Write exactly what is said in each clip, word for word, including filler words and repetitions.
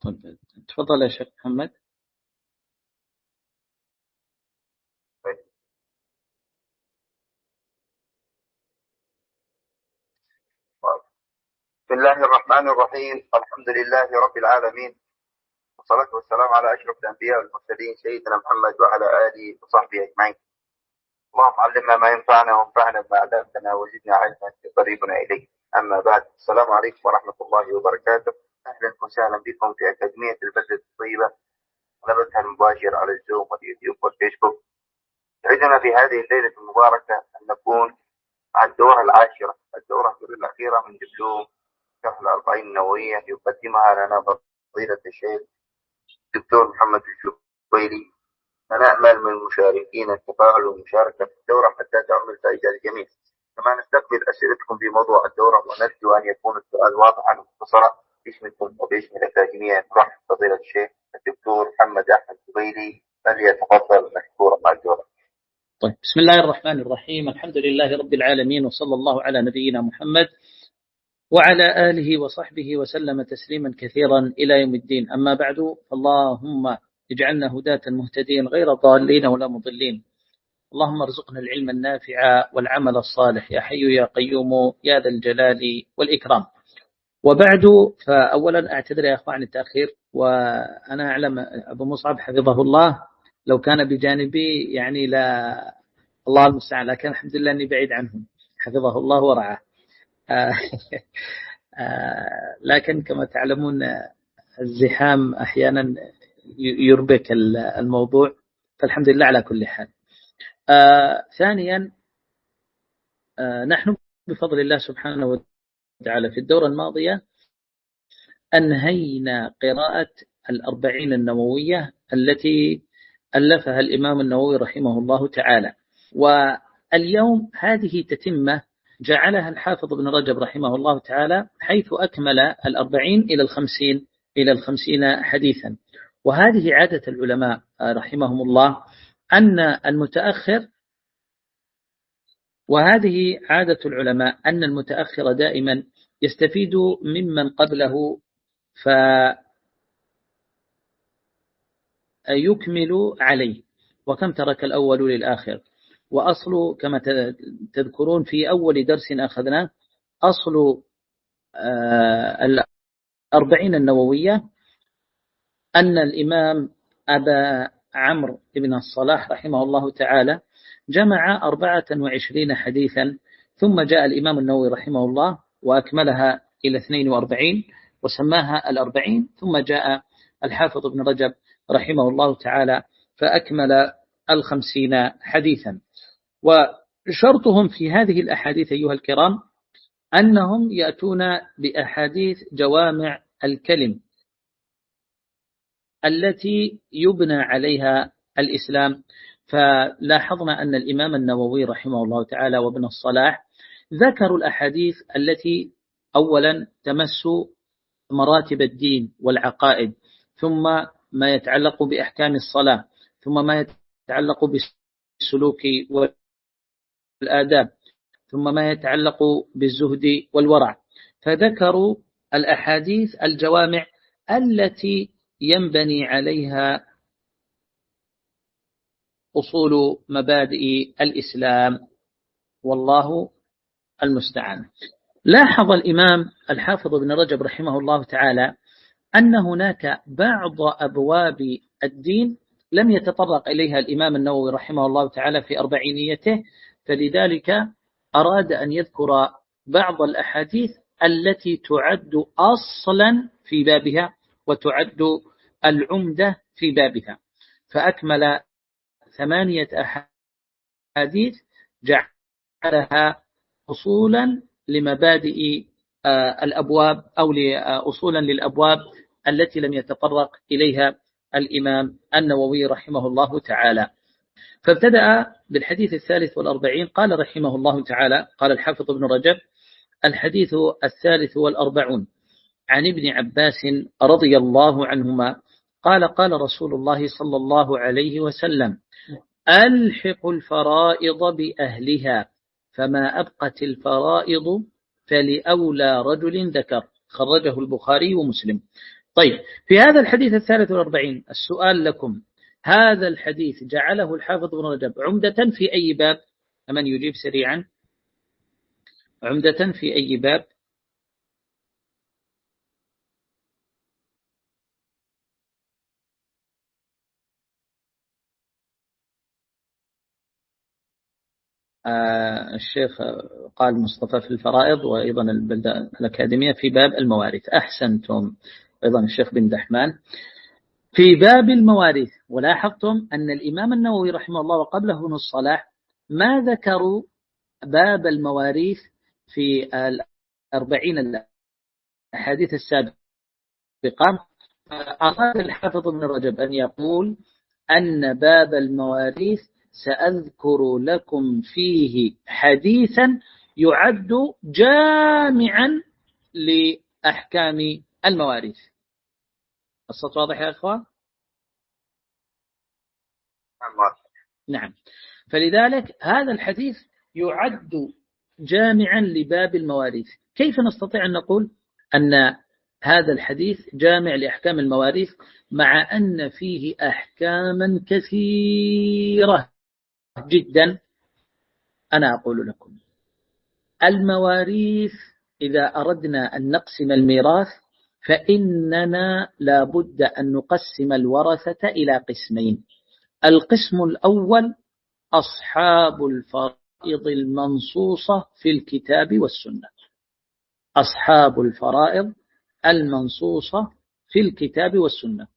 طيب تفضل يا شيخ محمد. بسم الله الرحمن الرحيم. الحمد لله رب العالمين، والصلاة والسلام على أشرف الأنبياء والمرسلين سيدنا محمد وعلى آله وصحبه أجمعين. اللهم علمنا ما ينفعنا وانفعنا بما علمتنا وزدنا علما قريبنا إليك. أما بعد، السلام عليكم ورحمة الله وبركاته. أهلا وسهلا بكم في أكاديمية البلدة الطيبة على بثها المباشر على الزوم واليوتيوب والفيسبوك. يسعدنا في هذه الليلة المباركة أن نكون مع الدورة العاشرة، الدورة الأخيرة من دبلوم شرح الأربعين النووية، يقدمها لنا فضيلة الشيخ الدكتور محمد الجبيلي. نأمل من المشاركين التفاعل والمشاركة في الدورة حتى تعم الفائدة للجميع. كما نستقبل أسئلتكم في موضوع الدورة، ونرجو أن يكون السؤال واضحا ومختصرا باسمكم وباسم الأكاديمية. نرحب فضيلة الشيخ الدكتور محمد أحمد الجبيلي، فليتفضل مشكورا مع الدورة. طيب، بسم الله الرحمن الرحيم. الحمد لله رب العالمين، وصلى الله على نبينا محمد وعلى آله وصحبه وسلم تسليما كثيرا إلى يوم الدين. أما بعد، اللهم اجعلنا هداة مهتدين غير ضالين ولا مضلين. اللهم ارزقنا العلم النافع والعمل الصالح، يا حي يا قيوم يا ذا الجلال والإكرام. وبعد، فأولا أعتذر يا أخوان عن التأخير، وأنا أعلم أبو مصعب حفظه الله لو كان بجانبي يعني لا الله المستعان، لكن الحمد لله أني بعيد عنهم حفظه الله ورعاه. لكن كما تعلمون الزحام أحيانا يربك الموضوع، فالحمد لله على كل حال. ثانيا، نحن بفضل الله سبحانه وتعالى في الدورة الماضية أنهينا قراءة الأربعين النووية التي ألفها الإمام النووي رحمه الله تعالى. واليوم هذه تتمة جعلها الحافظ ابن رجب رحمه الله تعالى، حيث أكمل الأربعين إلى الخمسين إلى الخمسين حديثا. وهذه عادة العلماء رحمهم الله أن المتأخر وهذه عادة العلماء أن المتأخر دائما يستفيد ممن قبله فيكمل عليه، وكم ترك الأول للآخر. وأصل كما تذكرون في أول درس أخذناه، أصل الأربعين النووية أن الإمام أبا عمرو بن الصلاح رحمه الله تعالى جمع أربعة وعشرين حديثا، ثم جاء الإمام النووي رحمه الله وأكملها إلى اثنين وأربعين وسماها الأربعين، ثم جاء الحافظ ابن رجب رحمه الله تعالى فأكمل الخمسين حديثا. وشرطهم في هذه الأحاديث أيها الكرام أنهم يأتون بأحاديث جوامع الكلم التي يبنى عليها الإسلام. فلاحظنا أن الإمام النووي رحمه الله تعالى وابن الصلاح ذكروا الأحاديث التي أولا تمس مراتب الدين والعقائد، ثم ما يتعلق بأحكام الصلاة، ثم ما يتعلق بالسلوك والآداب، ثم ما يتعلق بالزهد والورع. فذكروا الأحاديث الجوامع التي ينبني عليها أصول مبادئ الإسلام، والله المستعان. لاحظ الإمام الحافظ ابن رجب رحمه الله تعالى أن هناك بعض أبواب الدين لم يتطرق إليها الإمام النووي رحمه الله تعالى في أربعينيته، فلذلك أراد أن يذكر بعض الأحاديث التي تعد أصلا في بابها وتعد العمدة في بابها، فأكمل ثمانية أحاديث جعلها أصولا لمبادئ الأبواب أو أصولا للأبواب التي لم يتطرق إليها الإمام النووي رحمه الله تعالى. فابتدأ بالحديث الثالث والأربعين. قال رحمه الله تعالى، قال الحافظ ابن رجب: الحديث الثالث والأربعون عن ابن عباس رضي الله عنهما قال: قال رسول الله صلى الله عليه وسلم: ألحق الفرائض بأهلها، فما أبقت الفرائض فلأولى رجل ذكر. خرجه البخاري ومسلم. طيب، في هذا الحديث الثالث والأربعين السؤال لكم: هذا الحديث جعله الحافظ ابن رجب عمدة في أي باب؟ من يجيب سريعا؟ عمدة في أي باب؟ آه الشيخ قال مصطفى في الفرائض، وأيضا البلدة الأكاديمية في باب المواريث. أحسنتم. أيضا الشيخ بن دحمان في باب المواريث. ولاحظتم أن الإمام النووي رحمه الله وقبله ابن الصلاح ما ذكروا باب المواريث في الأربعين الأحاديث السابقة. أراد الحافظ ابن رجب أن يقول أن باب المواريث سأذكر لكم فيه حديثا يعد جامعا لأحكام المواريث. الصوت واضح يا أخوان؟ نعم. فلذلك هذا الحديث يعد جامعا لباب المواريث. كيف نستطيع أن نقول أن هذا الحديث جامع لأحكام المواريث مع أن فيه أحكاما كثيرة جدا؟ أنا أقول لكم: المواريث إذا أردنا أن نقسم الميراث فإننا لابد أن نقسم الورثة إلى قسمين. القسم الأول أصحاب الفرائض المنصوصة في الكتاب والسنة. أصحاب الفرائض المنصوصة في الكتاب والسنة.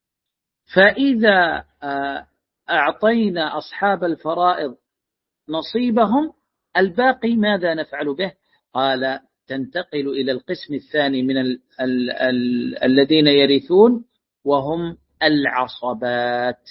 فإذا أعطينا أصحاب الفرائض نصيبهم، الباقي ماذا نفعل به؟ قال: تنتقل إلى القسم الثاني من ال ال ال الذين يرثون، وهم العصبات.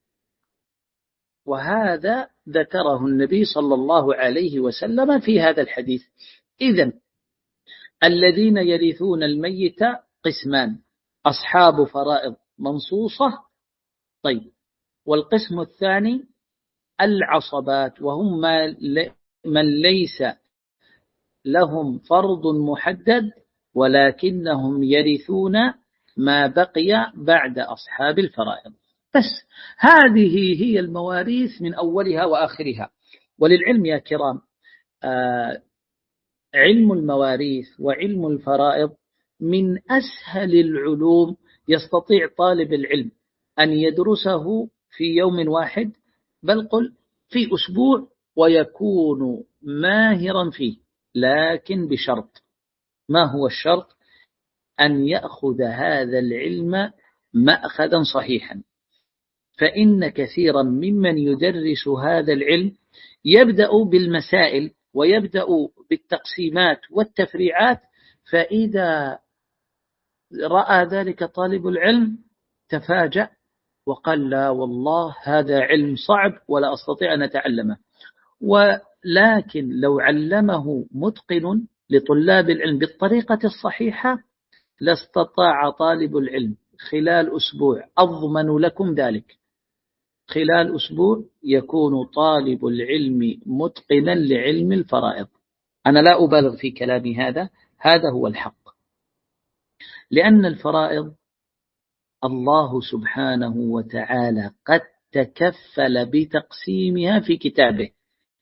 وهذا ذكره النبي صلى الله عليه وسلم في هذا الحديث. إذن الذين يرثون الميت قسمان: أصحاب فرائض منصوصة. طيب، والقسم الثاني العصبات، وهم من ليس لهم فرض محدد ولكنهم يرثون ما بقي بعد أصحاب الفرائض. بس هذه هي المواريث من أولها وآخرها. وللعلم يا كرام، آه علم المواريث وعلم الفرائض من أسهل العلوم يستطيع طالب العلم أن يدرسه في يوم واحد، بل قل في أسبوع، ويكون ماهرا فيه. لكن بشرط. ما هو الشرط؟ أن يأخذ هذا العلم مأخذا صحيحا. فإن كثيرا ممن يدرس هذا العلم يبدأ بالمسائل ويبدأ بالتقسيمات والتفريعات، فإذا رأى ذلك طالب العلم تفاجأ وقال: لا والله هذا علم صعب ولا أستطيع أن أتعلمه. ولكن لو علمه متقن لطلاب العلم بالطريقة الصحيحة لاستطاع طالب العلم خلال أسبوع، أضمن لكم ذلك، خلال أسبوع يكون طالب العلم متقنا لعلم الفرائض. أنا لا أبالغ في كلامي هذا، هذا هو الحق. لأن الفرائض الله سبحانه وتعالى قد تكفل بتقسيمها في كتابه.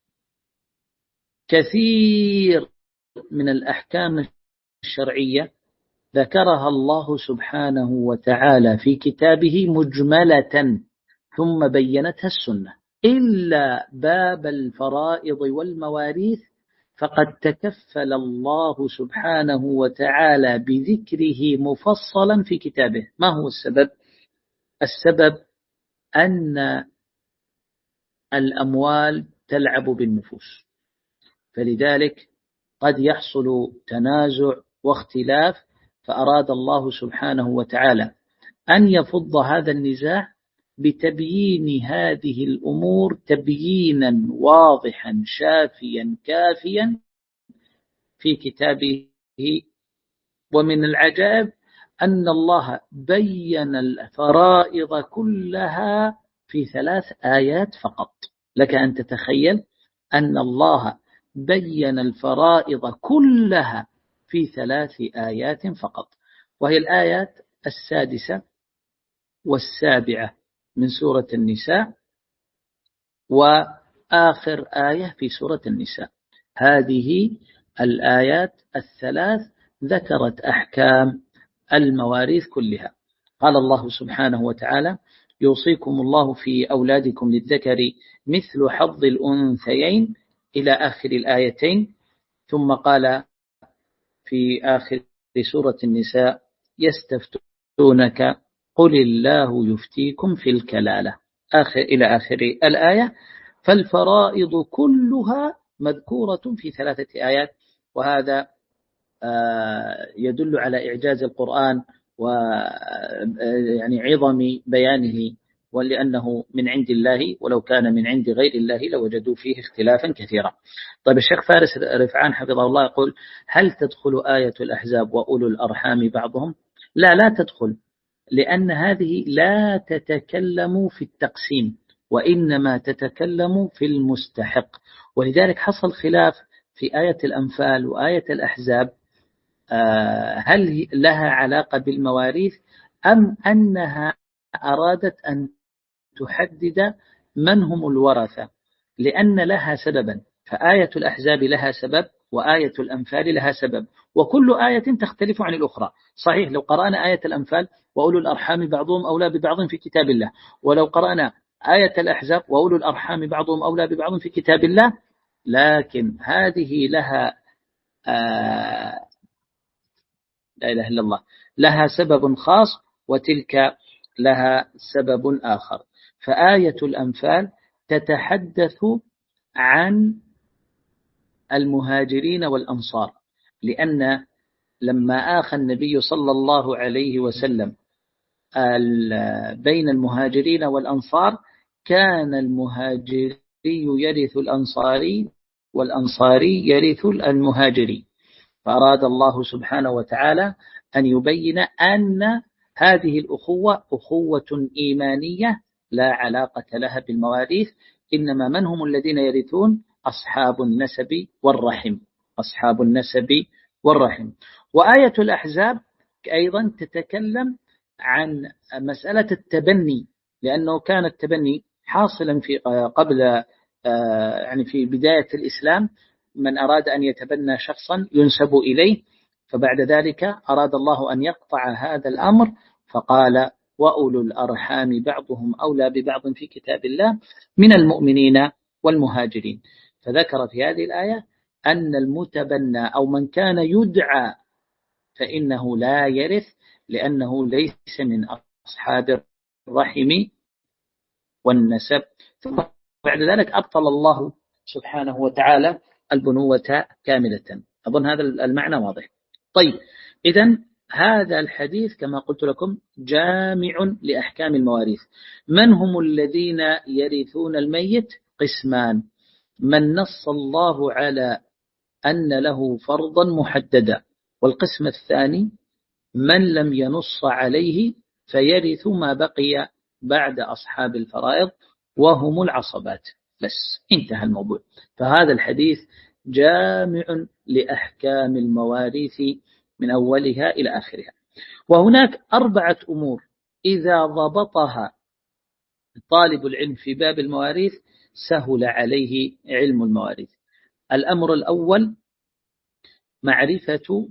كثير من الأحكام الشرعية ذكرها الله سبحانه وتعالى في كتابه مجملة ثم بينتها السنة، إلا باب الفرائض والمواريث فقد تكفل الله سبحانه وتعالى بذكره مفصلا في كتابه. ما هو السبب؟ السبب أن الأموال تلعب بالنفوس، فلذلك قد يحصل تنازع واختلاف، فأراد الله سبحانه وتعالى أن يفض هذا النزاع بتبيين هذه الأمور تبيينا واضحا شافيا كافيا في كتابه. ومن العجائب أن الله بين الفرائض كلها في ثلاث آيات فقط. لك أن تتخيل أن الله بين الفرائض كلها في ثلاث آيات فقط، وهي الآيات السادسة والسابعة من سورة النساء وآخر آية في سورة النساء. هذه الآيات الثلاث ذكرت أحكام المواريث كلها. قال الله سبحانه وتعالى: يوصيكم الله في أولادكم للذكر مثل حظ الأنثيين إلى آخر الآيتين. ثم قال في آخر سورة النساء: يستفتونك قل الله يفتيكم في الكلالة آخر إلى آخر الآية. فالفرائض كلها مذكورة في ثلاثة آيات، وهذا يدل على إعجاز القرآن ويعني عظم بيانه، ولأنه من عند الله، ولو كان من عند غير الله لوجدوا فيه اختلافا كثيرا. طيب الشيخ فارس رفعان حفظه الله يقول: هل تدخل آية الأحزاب وأولو الأرحام بعضهم؟ لا لا تدخل، لأن هذه لا تتكلم في التقسيم، وإنما تتكلم في المستحق. ولذلك حصل خلاف في آية الأنفال وآية الأحزاب، هل لها علاقة بالمواريث أم أنها أرادت أن تحدد من هم الورثة، لأن لها سببا. فآية الأحزاب لها سبب وآية الأنفال لها سبب، وكل آية تختلف عن الأخرى. صحيح لو قرأنا آية الأنفال وأولو الأرحام بعضهم أولى ببعض في كتاب الله، ولو قرأنا آية الأحزاب وأولو الأرحام بعضهم أولى ببعض في كتاب الله، لكن هذه لها آه لا إله إلا الله لها سبب خاص، وتلك لها سبب آخر. فآية الأنفال تتحدث عن المهاجرين والأنصار، لأن لما آخى النبي صلى الله عليه وسلم بين المهاجرين والأنصار، كان المهاجري يرث الأنصاري والأنصاري يرث المهاجري، فأراد الله سبحانه وتعالى أن يبين أن هذه الأخوة أخوة إيمانية لا علاقة لها بالمواريث، إنما من هم الذين يرثون؟ أصحاب النسب والرحم، أصحاب النسب والرحم. وآية الأحزاب أيضا تتكلم عن مسألة التبني، لأنه كان التبني حاصلا في قبل يعني في بداية الإسلام، من أراد أن يتبنى شخصا ينسب إليه، فبعد ذلك أراد الله أن يقطع هذا الأمر، فقال: وأولو الأرحام بعضهم أولى ببعض في كتاب الله من المؤمنين والمهاجرين. فذكر في هذه الآية أن المتبنى أو من كان يدعى فإنه لا يرث، لأنه ليس من أصحاب الرحم والنسب. ثم بعد ذلك أبطل الله سبحانه وتعالى البنوة كاملة. أظن هذا المعنى واضح. طيب إذن هذا الحديث كما قلت لكم جامع لأحكام المواريث. من هم الذين يرثون الميت؟ قسمان: من نص الله على أن له فرضا محددا، والقسم الثاني من لم ينص عليه فيرث ما بقي بعد أصحاب الفرائض وهم العصبات. بس انتهى الموضوع. فهذا الحديث جامع لأحكام المواريث من أولها إلى آخرها. وهناك أربعة أمور إذا ضبطها طالب العلم في باب المواريث سهل عليه علم المواريث. الأمر الأول معرفة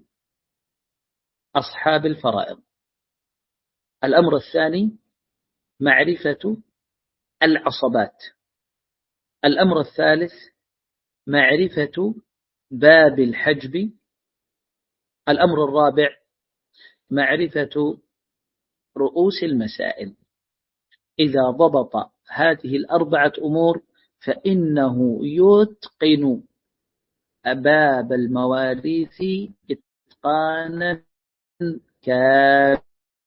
أصحاب الفرائض. الأمر الثاني معرفة العصبات. الأمر الثالث معرفة باب الحجب. الأمر الرابع معرفة رؤوس المسائل. إذا ضبط هذه الأربعة أمور فإنه يتقن باب المواريث إتقانا كاملا.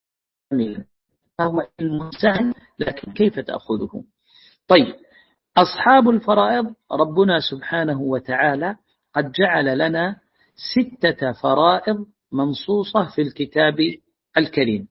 فهو علم سهل، لكن كيف تأخذه؟ طيب أصحاب الفرائض ربنا سبحانه وتعالى قد جعل لنا ستة فرائض منصوصة في الكتاب الكريم.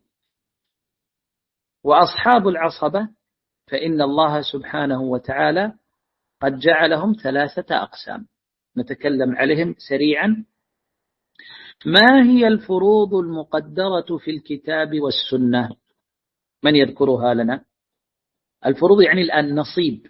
وأصحاب العصبة فإن الله سبحانه وتعالى قد جعلهم ثلاثة أقسام، نتكلم عليهم سريعا. ما هي الفروض المقدرة في الكتاب والسنة؟ من يذكرها لنا؟ الفروض يعني الآن نصيب.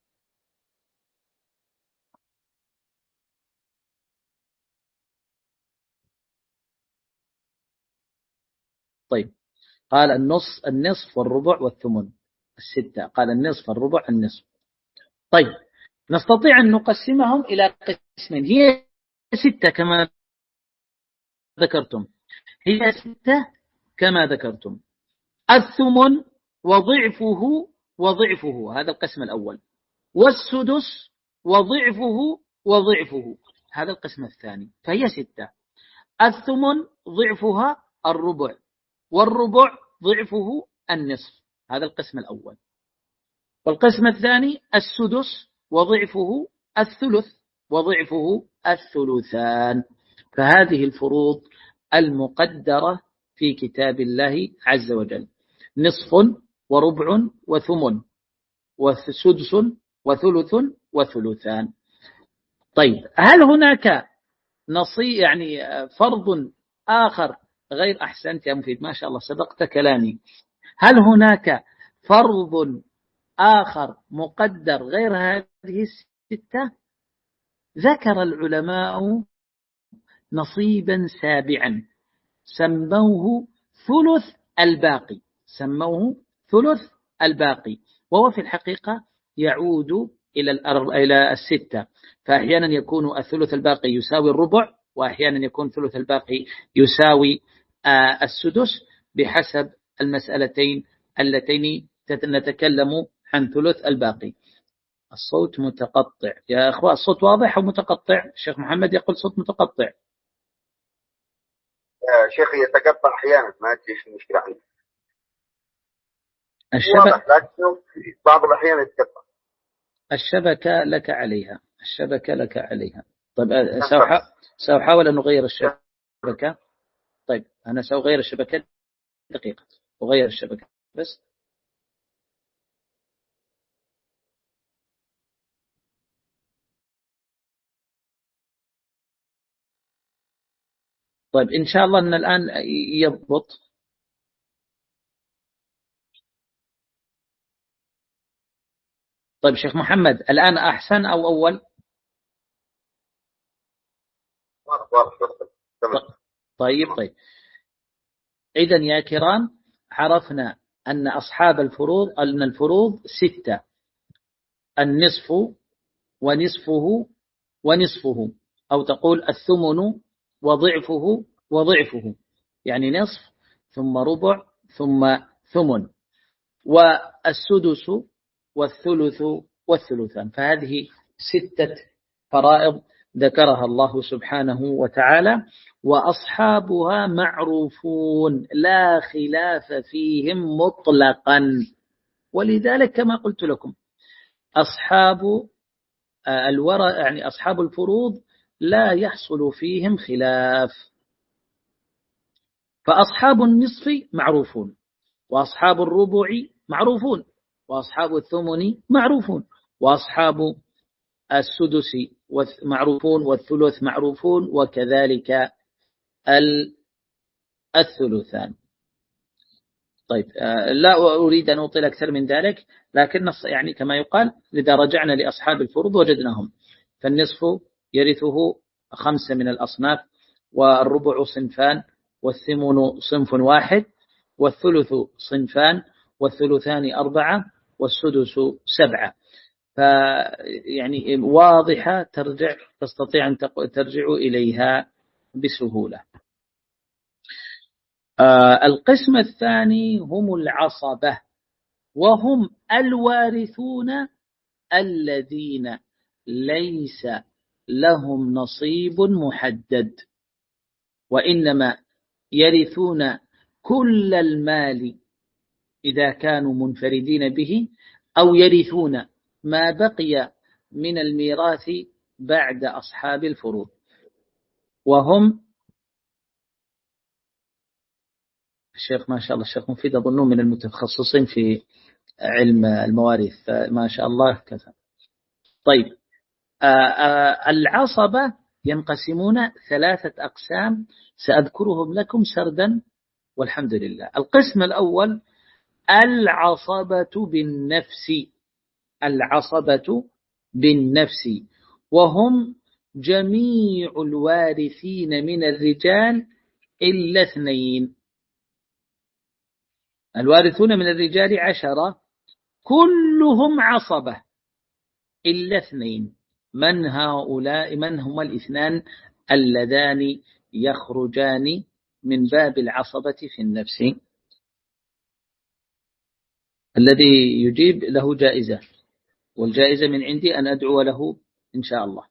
طيب، قال النص النصف والربع والثمن الستة، قال النصف الربع النصف. طيب، نستطيع أن نقسمهم إلى قسمين، هي ستة كما ذكرتم، هي ستة كما ذكرتم. الثمن وضعفه وضعفه، هذا القسم الأول. والسدس وضعفه وضعفه، هذا القسم الثاني. فهي ستة. الثمن ضعفها الربع، والربع ضعفه النصف، هذا القسم الأول. والقسم الثاني السدس وضعفه الثلث، وضعفه الثلثان. فهذه الفروض المقدرة في كتاب الله عز وجل: نصف وربع وثمن وسدس وثلث وثلثان. طيب، هل هناك نصي يعني فرض آخر غير، أحسنت يا مفيد ما شاء الله سبقت كلامي، هل هناك فرض آخر مقدر غير هذه الستة؟ ذكر العلماء نصيبا سابعا سموه ثلث الباقي، سموه ثلث الباقي، وهو في الحقيقة يعود إلى إلى الستة. فأحيانا يكون الثلث الباقي يساوي الربع، وأحيانا يكون الثلث الباقي يساوي السدس، بحسب المسألتين اللتين نتكلم عن ثلث الباقي. الصوت متقطع يا أخوة، الصوت واضح أو متقطع؟ الشيخ محمد يقول صوت متقطع. شيخي يتقطع أحيانا، ما أدري ايش المشكلة عندي. الشبكة لكن بعض الأحيان يتقطع. الشبكة لك عليها، الشبكة لك عليها. طيب، سأحاول أن أغير الشبكة. طيب، أنا سأغير الشبكة دقيقة، أغير الشبكة بس. طيب، إن شاء الله أن الآن يضبط. طيب شيخ محمد، الآن أحسن أو أول؟ طيب طيب إذن يا كرام، عرفنا أن أصحاب الفروض أن الفروض ستة: النصف ونصفه ونصفه، أو تقول الثمن وضعفه وضعفه، يعني نصف ثم ربع ثم ثمن، والسدس والثلث والثلثان. فهذه ستة فرائض ذكرها الله سبحانه وتعالى، وأصحابها معروفون لا خلاف فيهم مطلقا. ولذلك كما قلت لكم أصحاب الورع يعني أصحاب الفروض لا يحصل فيهم خلاف. فأصحاب النصف معروفون، وأصحاب الربع معروفون، وأصحاب الثمن معروفون، وأصحاب السدس معروفون، والثلث معروفون، وكذلك الثلثان. طيب، لا أريد أن أطيل أكثر من ذلك، لكن يعني كما يقال إذا رجعنا لأصحاب الفروض وجدناهم. فالنصف يرثه خمسة من الأصناف، والربع صنفان، والثمن صنف واحد، والثلث صنفان، والثلثان أربعة، والسدس سبعة. فيعني واضحة، ترجع تستطيع أن ترجع إليها بسهولة. آه القسم الثاني هم العصبة، وهم الوارثون الذين ليس لهم نصيب محدد، وإنما يرثون كل المال إذا كانوا منفردين به، أو يرثون ما بقي من الميراث بعد أصحاب الفروض. وهم الشيخ ما شاء الله الشيخ مفيد أظنه من المتخصصين في علم المواريث ما شاء الله كذا. طيب، آآ آآ العصبة ينقسمون ثلاثة أقسام سأذكرهم لكم سردا والحمد لله. القسم الأول العصبة بالنفس، العصبة بالنفس، وهم جميع الوارثين من الرجال إلا اثنين. الوارثون من الرجال عشرة كلهم عصبة إلا اثنين. من هؤلاء؟ من هما الاثنان اللذان يخرجان من باب العصبة في النفس؟ الذي يجيب له جائزة، والجائزة من عندي أن أدعو له إن شاء الله.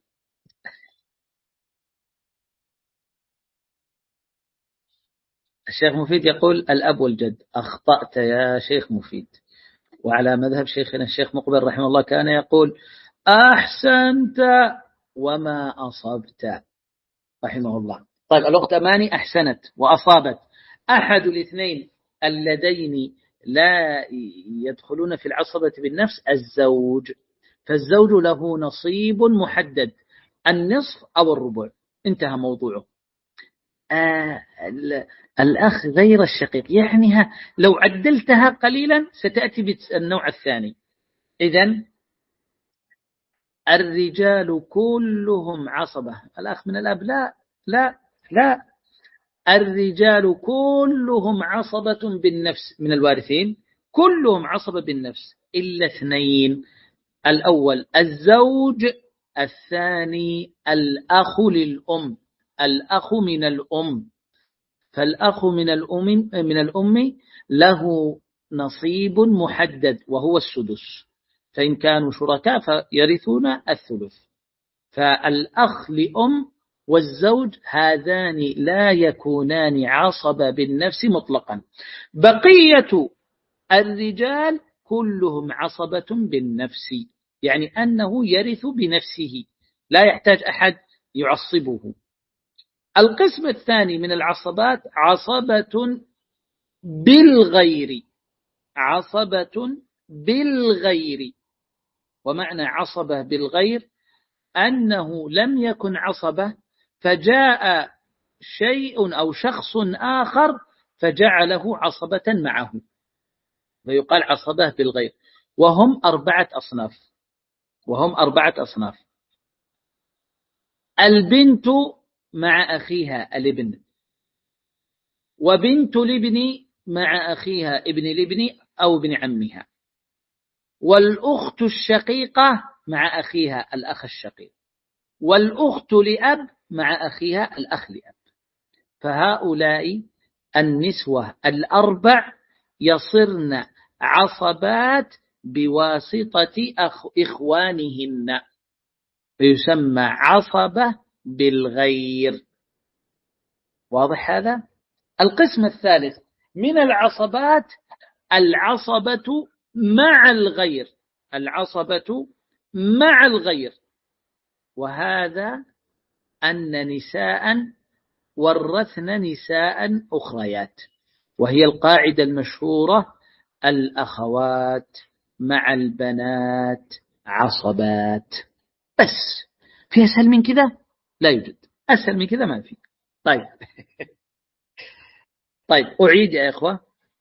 الشيخ مفيد يقول الأب والجد. أخطأت يا شيخ مفيد، وعلى مذهب شيخنا الشيخ مقبل رحمه الله كان يقول أحسنت وما أصبت رحمه الله. طيب الأخت أماني أحسنت وأصابت. أحد الاثنين اللذين لا يدخلون في العصبة بالنفس الزوج، فالزوج له نصيب محدد، النصف أو الربع، انتهى موضوعه. آه الأخ غير الشقيق يعني لو عدلتها قليلا ستأتي بالنوع الثاني. إذن الرجال كلهم عصبة. الأخ من الأب لا لا لا الرجال كلهم عصبة بالنفس من الوارثين، كلهم عصبة بالنفس إلا اثنين. الأول الزوج، الثاني الأخ للأم، الأخ من الأم. فالأخ من الأم من الأم له نصيب محدد وهو السدس، فإن كانوا شركاء فيرثون الثلث. فالأخ لأم والزوج هذان لا يكونان عصبة بالنفس مطلقا. بقية الرجال كلهم عصبة بالنفس، يعني أنه يرث بنفسه لا يحتاج أحد يعصبه. القسم الثاني من العصبات عصبة بالغير، عصبة بالغير. ومعنى عصبة بالغير أنه لم يكن عصبة فجاء شيء أو شخص آخر فجعله عصبة معه، فيقال عصبة بالغير. وهم أربعة أصناف، وهم أربعة أصناف. البنت مع أخيها الابن، وبنت الابن مع أخيها ابن الابن أو ابن عمها، والأخت الشقيقة مع أخيها الأخ الشقيق، والأخت لأب مع أخيها الأخ لأب. فهؤلاء النسوة الأربع يصرن عصبات بواسطة أخ إخوانهن، فيسمى عصبة بالغير. واضح هذا؟ القسم الثالث من العصبات العصبة مع الغير، العصبة مع الغير، وهذا أن نساء ورثن نساء أخريات، وهي القاعدة المشهورة الأخوات مع البنات عصبات. بس في أسهل من كذا؟ لا يوجد، أسهل من كذا ما في. طيب طيب أعيد يا إخوة.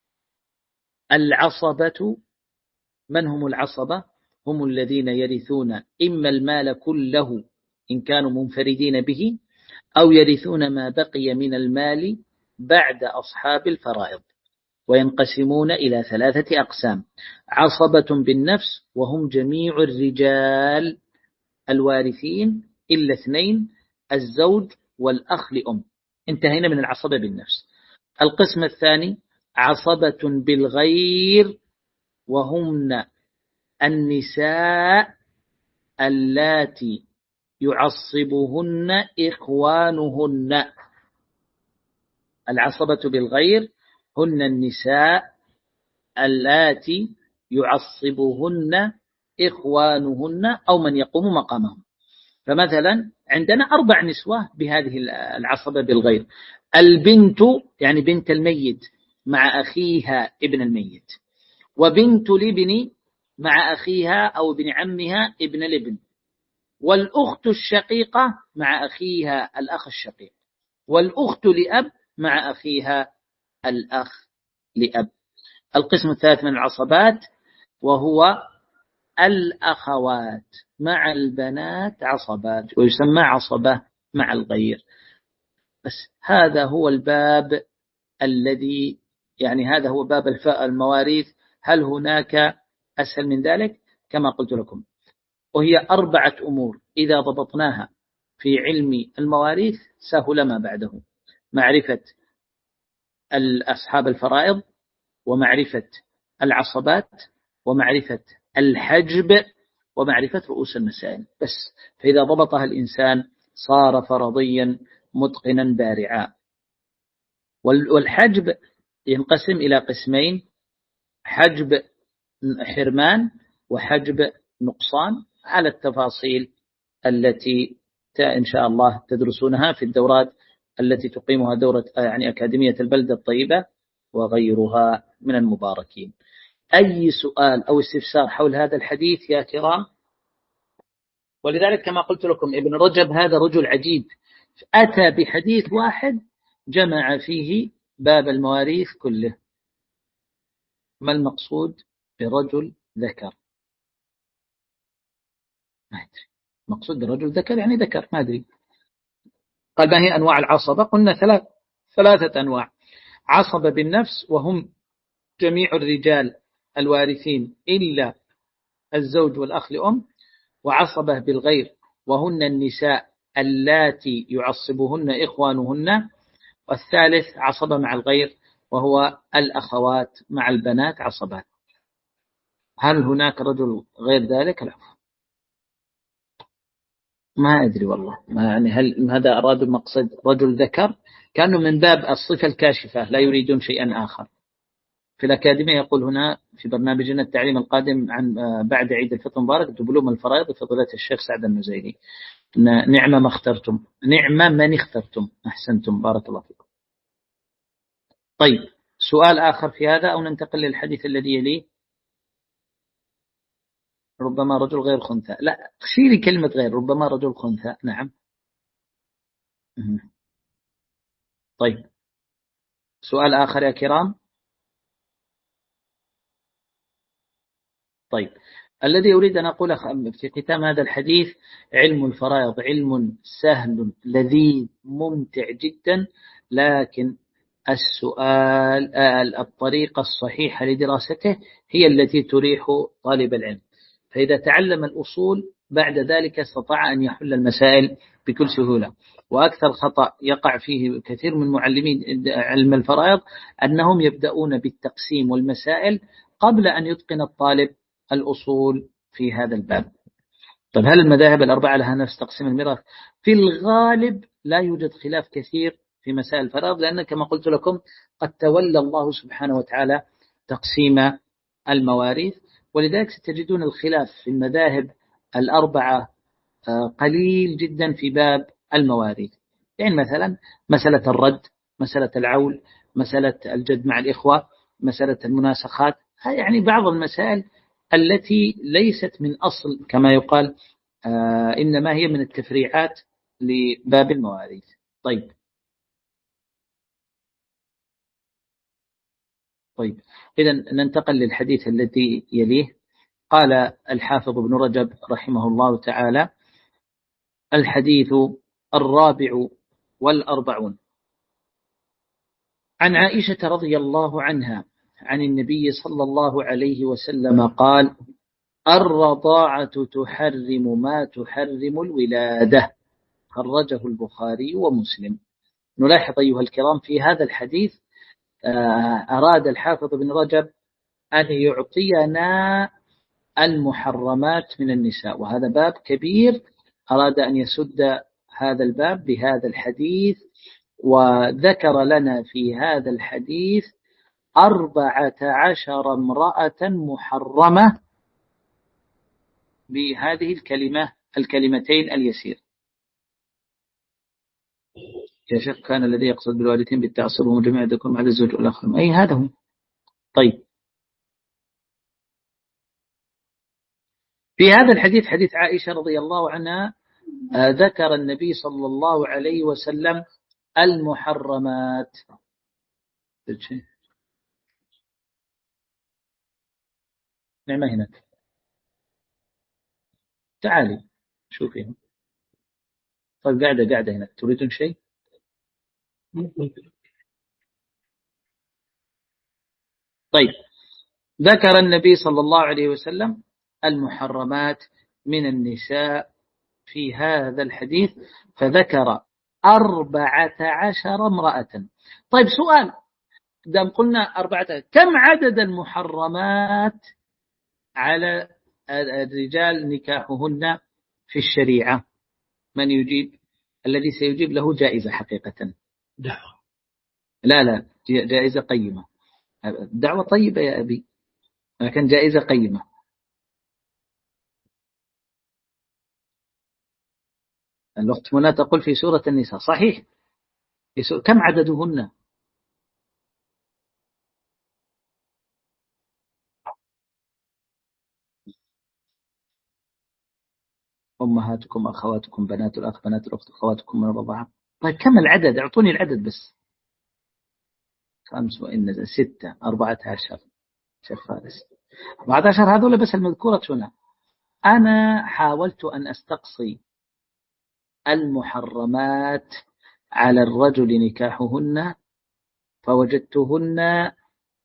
العصبة، من هم العصبة؟ هم الذين يرثون إما المال كله إن كانوا منفردين به، أو يرثون ما بقي من المال بعد أصحاب الفرائض. وينقسمون إلى ثلاثة أقسام: عصبة بالنفس وهم جميع الرجال الوارثين إلا اثنين، الزوج والأخ لأم. انتهينا من العصبة بالنفس. القسم الثاني عصبة بالغير، وهن النساء اللاتي يعصبهن إخوانهن. العصبة بالغير هن النساء اللاتي يعصبهن إخوانهن أو من يقوم مقامهم. فمثلا عندنا أربع نسوة بهذه العصبة بالغير: البنت يعني بنت الميت مع أخيها ابن الميت، وبنت الابن مع أخيها أو ابن عمها ابن الابن، والأخت الشقيقة مع أخيها الأخ الشقيق، والأخت لأب مع أخيها الأخ لأب. القسم الثالث من العصبات وهو الأخوات مع البنات عصبات، ويسمى عصبة مع الغير. بس هذا هو الباب الذي يعني هذا هو باب المواريث. هل هناك أسهل من ذلك؟ كما قلت لكم، وهي أربعة أمور إذا ضبطناها في علم المواريث سهل ما بعده: معرفة أصحاب الفرائض، ومعرفة العصبات، ومعرفة الحجب، ومعرفة رؤوس المسائل. بس فإذا ضبطها الإنسان صار فرضيا متقنا بارعا. والحجب ينقسم إلى قسمين: حجب حرمان وحجب نقصان، على التفاصيل التي إن شاء الله تدرسونها في الدورات التي تقيمها دورة يعني أكاديمية البلدة الطيبة وغيرها من المباركين. أي سؤال أو استفسار حول هذا الحديث يا كرام؟ ولذلك كما قلت لكم ابن رجب هذا رجل عجيب، أتى بحديث واحد جمع فيه باب المواريث كله. ما المقصود برجل ذكر؟ ما أدري. مقصود برجل ذكر يعني ذكر، ما أدري. قال ما هي أنواع العصبة؟ قلنا ثلاث ثلاثة أنواع: عصبة بالنفس وهم جميع الرجال الوارثين إلا الزوج والأخ لأم، وعصبة بالغير وهن النساء اللاتي يعصبهن إخوانهن، والثالث عصبة مع الغير وهو الأخوات مع البنات عصبات. هل هناك رجل غير ذلك؟ لا، ما أدري والله. ما يعني هل هذا أراد مقصد رجل ذكر؟ كانوا من باب الصفة الكاشفة، لا يريدون شيئا آخر. في الأكاديمية يقول هنا في برنامجنا التعليم القادم عن بعد عيد الفطر المبارك دبلوم الفرائض بفضيلة الشيخ سعد النزيري. نعمة ما اخترتم، نعمة من اخترتم، أحسنتم، بارك الله فيكم. طيب، سؤال آخر في هذا أو ننتقل للحديث الذي يليه؟ ربما رجل غير خنثى. لا، شيلي كلمة غير، ربما رجل خنثى. نعم. طيب، سؤال آخر يا كرام. طيب، الذي أريد أن أقول في ختام هذا الحديث: علم الفرائض علم سهل لذيذ ممتع جدا، لكن السؤال الطريقة الصحيحة لدراسته هي التي تريح طالب العلم. فإذا تعلم الأصول بعد ذلك استطاع أن يحل المسائل بكل سهولة. وأكثر خطأ يقع فيه كثير من معلمين علم الفرائض أنهم يبدأون بالتقسيم والمسائل قبل أن يتقن الطالب الأصول في هذا الباب. طيب، هل المذاهب الأربعة لها نفس تقسيم الميراث؟ في الغالب لا يوجد خلاف كثير في مسائل الفرائض، لأن كما قلت لكم قد تولى الله سبحانه وتعالى تقسيم المواريث، ولذلك ستجدون الخلاف في المذاهب الأربعة قليل جدا في باب المواريث. يعني مثلا مسألة الرد، مسألة العول، مسألة الجد مع الإخوة، مسألة المناسخات، يعني بعض المسائل التي ليست من أصل كما يقال، آه إنما هي من التفريعات لباب المواريث. طيب طيب إذا ننتقل للحديث الذي يليه. قال الحافظ ابن رجب رحمه الله تعالى: الحديث الرابع والأربعون عن عائشة رضي الله عنها عن النبي صلى الله عليه وسلم قال: الرضاعة تحرم ما تحرم الولادة، خرجه البخاري ومسلم. نلاحظ أيها الكرام في هذا الحديث أراد الحافظ بن رجب أن يعطينا المحرمات من النساء، وهذا باب كبير، أراد أن يسد هذا الباب بهذا الحديث، وذكر لنا في هذا الحديث أربعة عشر امرأة محرمة بهذه الكلمة الكلمتين اليسير. يا شيخ، كان الذي يقصد بالوالدين بالتعصب هم جميع ذكر مع الزوج والآخر، أي هذا هم. طيب، في هذا الحديث حديث عائشة رضي الله عنها ذكر النبي صلى الله عليه وسلم المحرمات. نعمة هناك، تعالي شوفي. طيب قاعدة قاعدة هناك، تريدون شيء؟ طيب، ذكر النبي صلى الله عليه وسلم المحرمات من النساء في هذا الحديث، فذكر أربعة عشر امرأة. طيب سؤال، دام قلنا أربعة، كم عدد المحرمات على الرجال نكاحهن في الشريعة؟ من يجيب؟ الذي سيجيب له جائزة حقيقة. دعوة. لا لا، جائزة قيمة. دعوة طيبة يا أبي، لكن جائزة قيمة. الأخت منى تقول في سورة النساء، صحيح. في سورة كم عددهن؟ أمهاتكم أخواتكم بنات الأخ بنات الأخت أخواتكم من الرضاعة. طيب كم العدد؟ أعطوني العدد بس. خمس وإن ستة أربعة عشر. شيخ فارس أربعة عشر هذول بس المذكورة هنا. أنا حاولت أن أستقصي المحرمات على الرجل نكاحهن فوجدتهن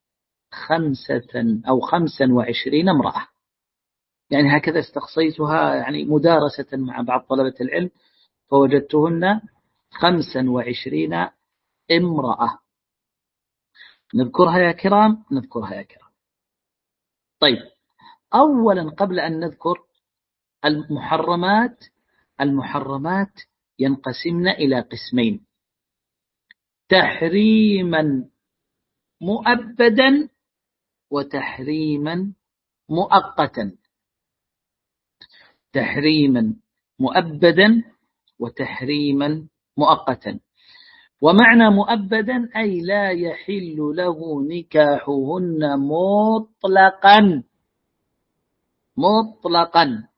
خمسة أو خمسا وعشرين امرأة. يعني هكذا استقصيتها، يعني مدارسة مع بعض طلبة العلم، فوجدتهن خمسا وعشرين امرأة. نذكرها يا كرام، نذكرها يا كرام. طيب، أولا قبل أن نذكر المحرمات، المحرمات ينقسمن إلى قسمين: تحريما مؤبدا وتحريما مؤقتا. تحريما مؤبدا وتحريما مؤقتا. ومعنى مؤبدا أي لا يحل له نكاحهن مطلقا مطلقا.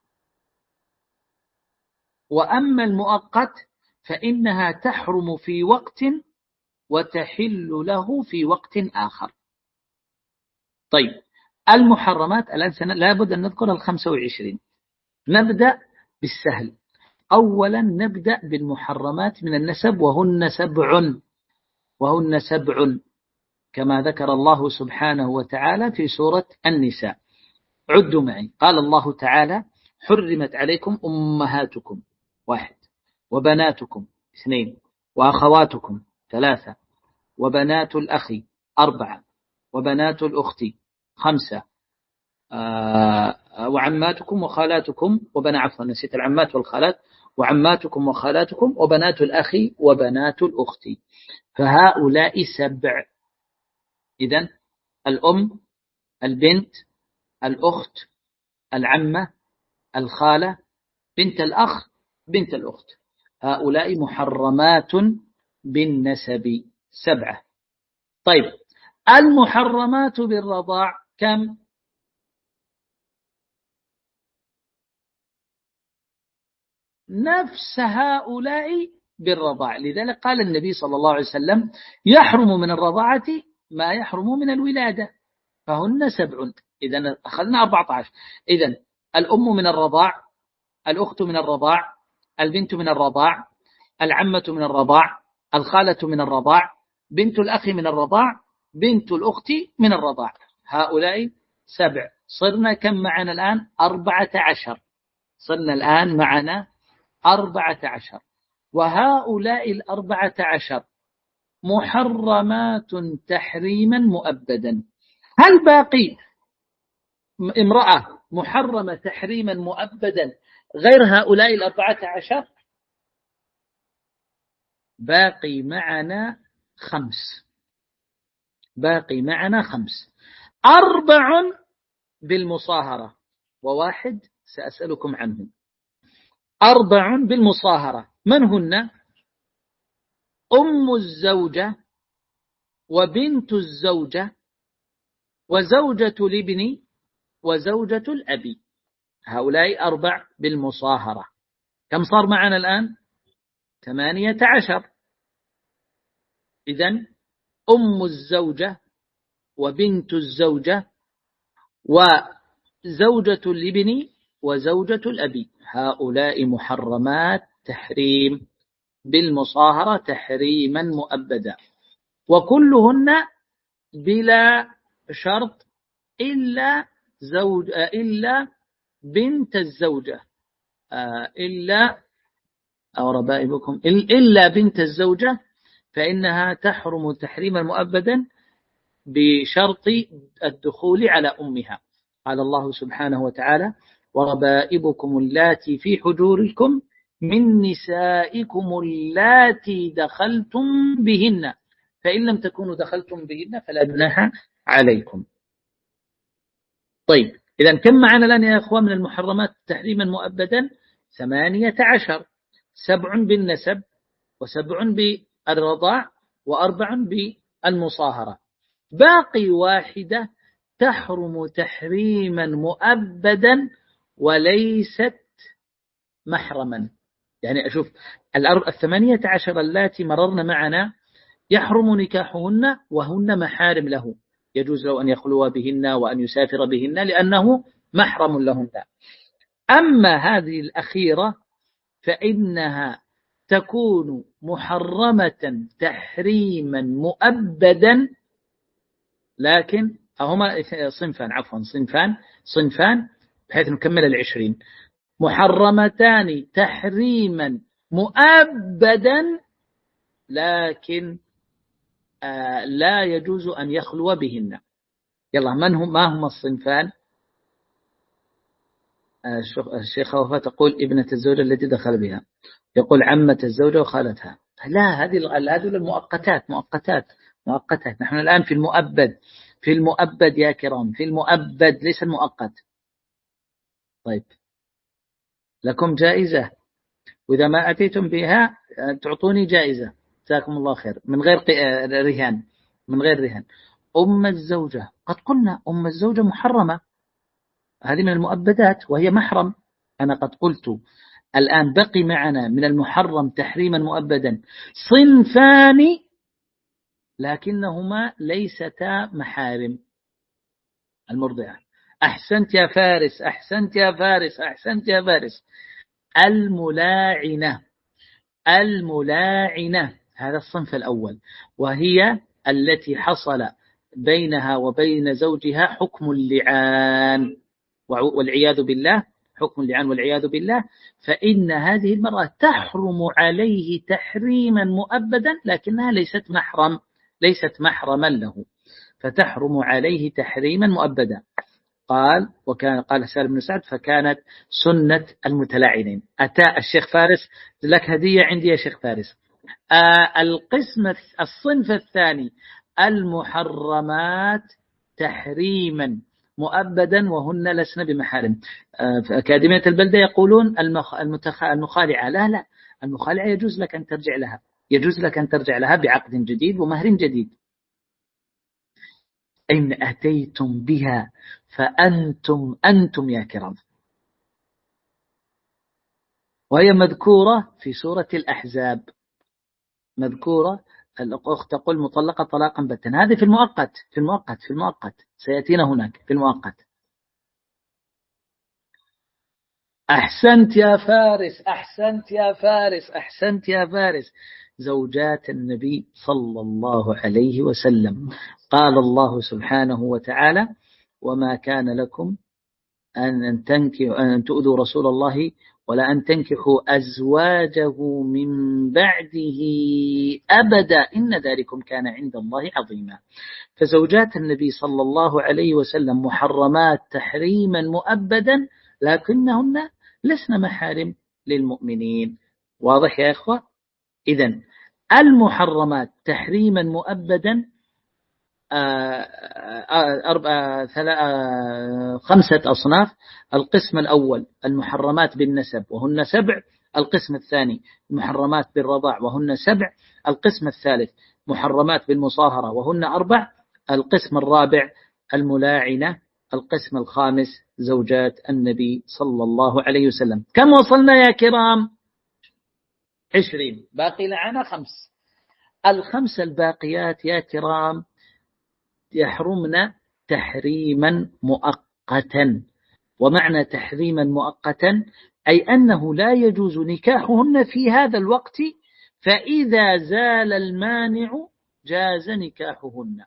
وأما المؤقت فإنها تحرم في وقت وتحل له في وقت آخر. طيب، المحرمات الآن لابد أن نذكر الخمسة وعشرين. نبدأ بالسهل. أولا نبدأ بالمحرمات من النسب، وهن سبع وهن سبع كما ذكر الله سبحانه وتعالى في سورة النساء. عدوا معي. قال الله تعالى: حرمت عليكم أمهاتكم واحد، وبناتكم اثنين، وأخواتكم ثلاثة، وبنات الأخ أربعة، وبنات الأخت خمسة، آه وعماتكم وخالاتكم وبنات عفوا نسيت العمات والخالات، وعماتكم وخالاتكم وبنات الأخ وبنات الأخت، فهؤلاء سبع. إذن الأم، البنت، الأخت، العمة، الخالة، بنت الأخ، بنت الأخت، هؤلاء محرمات بالنسب سبعة. طيب، المحرمات بالرضاع كم؟ نفس هؤلاء بالرضاع. لذلك قال النبي صلى الله عليه وسلم: يحرم من الرضاعة ما يحرم من الولادة، فهن سبع. إذن أخذنا أربعة عشر. إذن الأم من الرضاع، الأخت من الرضاع، البنت من الرضاع، العمة من الرضاع، الخالة من الرضاع، بنت الأخ من الرضاع، بنت الأخت من الرضاع، هؤلاء سبع. صرنا كم معنا الآن؟ أربعة عشر. صرنا الآن معنا أربعة عشر. وهؤلاء الأربعة عشر محرمات تحريما مؤبدا. هل باقي امرأة محرمة تحريما مؤبدا غير هؤلاء الأربعة عشر؟ باقي معنا خمس. باقي معنا خمس. أربع بالمصاهرة، وواحد سأسألكم عنه. أربع بالمصاهرة، من هن؟ أم الزوجة، وبنت الزوجة، وزوجة الابن، وزوجة الأبي. هؤلاء أربع بالمصاهرة. كم صار معنا الآن؟ ثمانية عشر. إذن أم الزوجة وبنت الزوجة وزوجة الابن وزوجة الأبي، هؤلاء محرمات تحريم بالمصاهرة تحريما مؤبدا، وكلهن بلا شرط إلا زوج إلا بنت الزوجة إلا أو ربائبكم إلا بنت الزوجة، فإنها تحرم تحريما مؤبدا بشرط الدخول على أمها. قال الله سبحانه وتعالى: وربائبكم اللاتي في حجوركم من نسائكم اللاتي دخلتم بهن فإن لم تكونوا دخلتم بهن فلا جناح عليكم. طيب، إذا كم معنا الآن يا أخوان من المحرمات تحريما مؤبدا؟ ثمانية عشر، سبع بالنسب وسبع بالرضاع وأربع بالمصاهرة. باقي واحدة تحرم تحريما مؤبدا وليست محرما. يعني أشوف الثمانية عشر اللاتي مررنا معنا يحرم نكاحهن وهن محارم له، يجوز له أن يخلو بهن وأن يسافر بهن لأنه محرم لهن. أما هذه الأخيرة فإنها تكون محرمة تحريما مؤبدا، لكن هما صنفان عفوا صنفان صنفان بحيث نكمل العشرين. محرمتان تحريما مؤبدا لكن آه لا يجوز أن يخلو بهن. يلا، من هم ما هم الصنفان؟ آه الشيخ وفاء تقول ابنة الزوجة التي دخل بها، يقول عمة الزوجة وخالتها. لا، هذه هذه المؤقتات مؤقتات مؤقتات. نحن الآن في المؤبد في المؤبد يا كرام، في المؤبد ليس المؤقت. طيب، لكم جائزة، وإذا ما أتيتم بها تعطوني جائزة، جزاكم الله خير، من غير رهان من غير رهان. أم الزوجة، قد قلنا أم الزوجة محرمة، هذه من المؤبدات وهي محرم. أنا قد قلت الآن بقي معنا من المحرم تحريما مؤبدا صنفان لكنهما ليستا محارم. المرضعة، أحسنت يا فارس أحسنت يا فارس أحسنت يا فارس. الملاعنة الملاعنة هذا الصنف الأول، وهي التي حصل بينها وبين زوجها حكم اللعان والعياذ بالله حكم اللعان والعياذ بالله، فإن هذه المرأة تحرم عليه تحريما مؤبدا لكنها ليست محرم ليست محرما له، فتحرم عليه تحريما مؤبدا. قال وكان قال سالم بن سعد فكانت سنة المتلاعنين. أتى الشيخ فارس، لك هدية عندي يا شيخ فارس. آه القسم الصنف الثاني المحرمات تحريما مؤبدا وهن لسن بمحارم. آه في أكاديمية البلدة يقولون المخ... المتخ... المخالعة، لا لا المخالعة يجوز لك أن ترجع لها يجوز لك أن ترجع لها بعقد جديد ومهر جديد. إن أتيتم بها فأنتم أنتم يا كرام. وهي مذكورة في سورة الأحزاب، مذكورة. الأخت تقول مطلقة طلاقا بتا، هذه في المؤقت في المؤقت في المؤقت سيأتينا هناك في المؤقت. أحسنت يا فارس أحسنت يا فارس أحسنت يا فارس. زوجات النبي صلى الله عليه وسلم، قال الله سبحانه وتعالى: وما كان لكم أن تنكحوا أن تؤذوا رسول الله ولا أن تنكحوا أزواجه من بعده أبدا إن ذلكم كان عند الله عظيما. فزوجات النبي صلى الله عليه وسلم محرمات تحريما مؤبدا لكنهن لسن محارم للمؤمنين. واضح يا إخوة؟ إذن المحرمات تحريما مؤبدا أربعة خمسة أصناف. القسم الأول المحرمات بالنسب وهن سبع. القسم الثاني محرمات بالرضاع وهن سبع. القسم الثالث محرمات بالمصاهرة وهن أربع. القسم الرابع الملاعنة القسم الخامس زوجات النبي صلى الله عليه وسلم. كم وصلنا يا كرام؟ عشرين، باقي لنا خمس. الخمس الباقيات يا كرام يحرمن تحريما مؤقتا. ومعنى تحريما مؤقتا أي أنه لا يجوز نكاحهن في هذا الوقت، فإذا زال المانع جاز نكاحهن.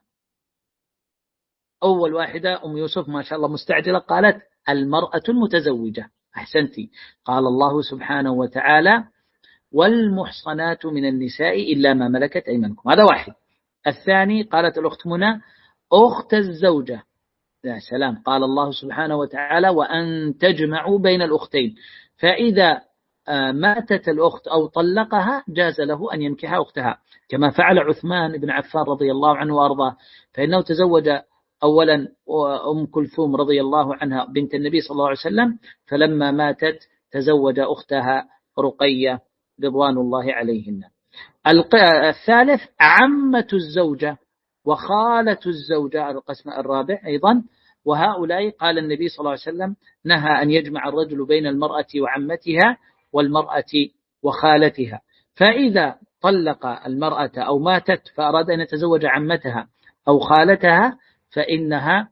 أول واحدة أم يوسف ما شاء الله مستعجلة، قالت المرأة المتزوجة. أحسنتي. قال الله سبحانه وتعالى والمحصنات من النساء إلا ما ملكت أيمانكم، هذا واحد. الثاني قالت الأخت منى أخت الزوجة. يا سلام، قال الله سبحانه وتعالى وأن تجمعوا بين الأختين، فإذا ماتت الأخت أو طلقها جاز له أن ينكح أختها، كما فعل عثمان بن عفان رضي الله عنه وأرضاه، فإنه تزوج أولا أم كلثوم رضي الله عنها بنت النبي صلى الله عليه وسلم، فلما ماتت تزوج أختها رقية رضوان الله عليهن. الثالث عمة الزوجة وخالة الزوجة، القسم الرابع أيضا، وهؤلاء قال النبي صلى الله عليه وسلم نهى أن يجمع الرجل بين المرأة وعمتها والمرأة وخالتها، فإذا طلق المرأة أو ماتت فأراد أن يتزوج عمتها أو خالتها فإنها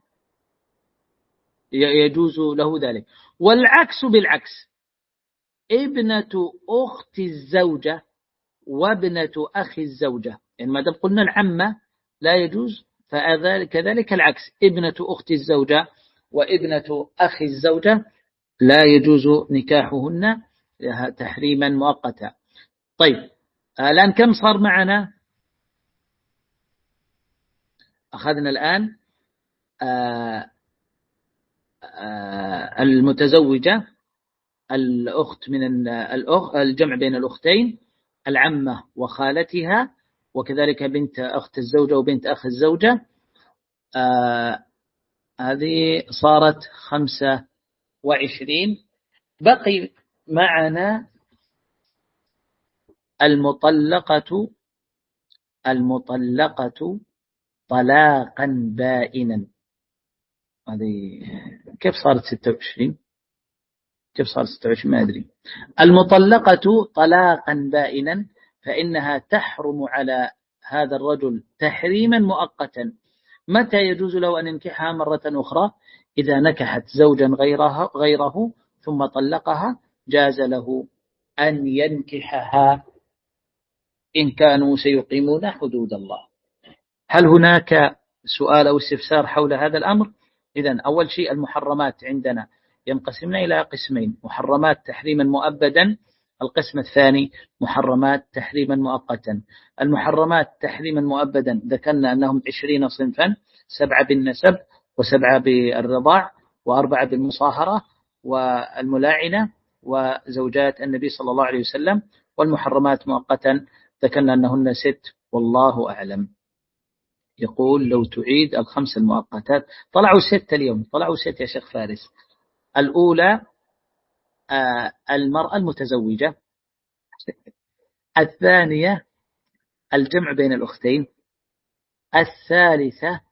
يجوز له ذلك. والعكس بالعكس، ابنة أخت الزوجة وابنة أخي الزوجة، يعني ما دام قلنا العمة لا يجوز، فكذلك العكس، ابنة أخت الزوجة وابنة أخي الزوجة لا يجوز نكاحهن تحريما مؤقتا. طيب الآن كم صار معنا؟ أخذنا الآن آآ آآ المتزوجة، الأخت من الأخ، الجمع بين الأختين، العمة وخالتها، وكذلك بنت أخت الزوجة وبنت أخ الزوجة. آه هذه صارت خمسة وعشرين. بقي معنا المطلقة المطلقة طلاقا بائنا. هذه كيف صارت ستة وعشرين؟ كيف صارت ستة وعشرين ما أدري. المطلقة طلاقا بائنا فإنها تحرم على هذا الرجل تحريما مؤقتا. متى يجوز له أن ينكحها مرة أخرى؟ إذا نكحت زوجا غيره, غيره ثم طلقها جاز له أن ينكحها إن كانوا سيقيمون حدود الله. هل هناك سؤال أو استفسار حول هذا الأمر؟ إذن أول شيء المحرمات عندنا ينقسمن إلى قسمين: محرمات تحريما مؤبدا، القسم الثاني محرمات تحريما مؤقتا. المحرمات تحريما مؤبدا ذكرنا أنهم عشرين صنفا: سبعة بالنسب، وسبعة بالرضاع، وأربعة بالمصاهرة والملاعنة وزوجات النبي صلى الله عليه وسلم. والمحرمات مؤقتا ذكرنا أنهن ست والله أعلم. يقول لو تعيد الخمس المؤقتات. طلعوا ست اليوم، طلعوا ست يا شيخ فارس. الأولى المرأة المتزوجة، الثانية الجمع بين الأختين، الثالثة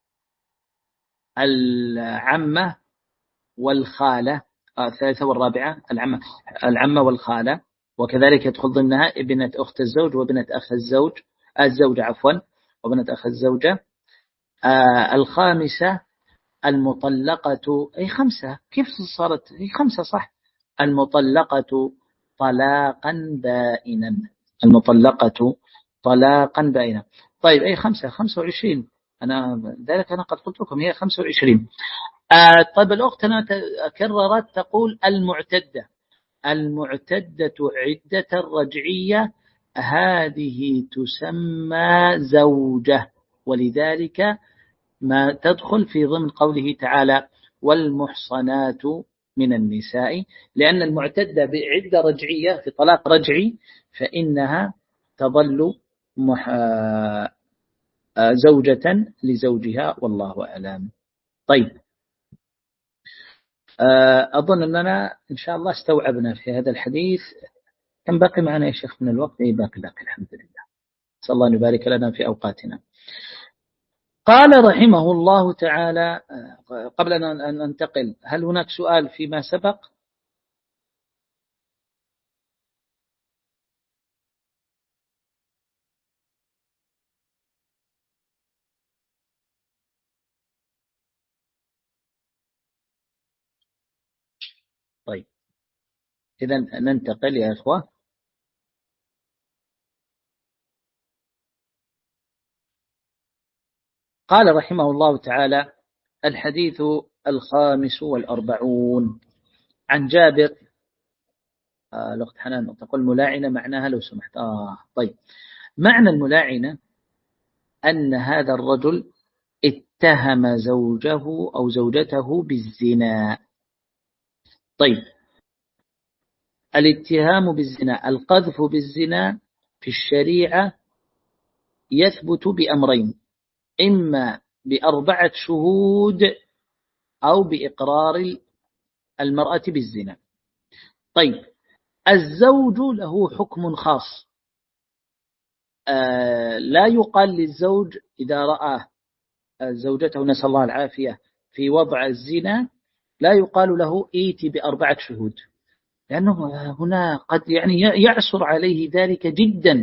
العمة والخالة، الثالثة والرابعة العمة العمة والخالة، وكذلك يدخل ضمنها ابنة أخت الزوج وابنة أخ الزوج الزوجة عفوا وابنة أخ الزوجة. آه الخامسة المطلقة، أي خمسة، كيف صارت هي خمسة صح؟ المطلقة طلاقا بائنا، المطلقة طلاقا بائنا. طيب أي خمسة، خمسة وعشرين، أنا ذلك أنا قد قلت لكم هي خمسة وعشرين. آه طيب الأخت أنا كررت تقول المعتدة، المعتدة عدة الرجعية هذه تسمى زوجة، ولذلك ما تدخل في ضمن قوله تعالى والمحصنات من النساء، لأن المعتدة بعدة رجعية في طلاق رجعي فإنها تظل مح... زوجة لزوجها والله أعلم. طيب أظن أننا إن شاء الله استوعبنا في هذا الحديث. كم باقي معنا يا شيخ من الوقت؟ أي باقي باقي الحمد لله. نسأل الله أن يبارك لنا في أوقاتنا. قال رحمه الله تعالى، قبل أن ننتقل، هل هناك سؤال فيما سبق؟ طيب إذا ننتقل يا إخوة. قال رحمه الله تعالى: الحديث الخامس والأربعون عن جابر. آه الأخت حنان تقول ملاعنة معناها لو سمحت. آه طيب، معنى الملاعنة أن هذا الرجل اتهم زوجه أو زوجته بالزنا. طيب، الاتهام بالزنا، القذف بالزنا في الشريعة يثبت بأمرين: إما بأربعة شهود أو بإقرار المرأة بالزنا. طيب، الزوج له حكم خاص. آه لا يقال للزوج إذا رأى زوجته نسأل الله العافية في وضع الزنا، لا يقال له إيتي بأربعة شهود، لأنه هنا قد يعني يعسر عليه ذلك جدا.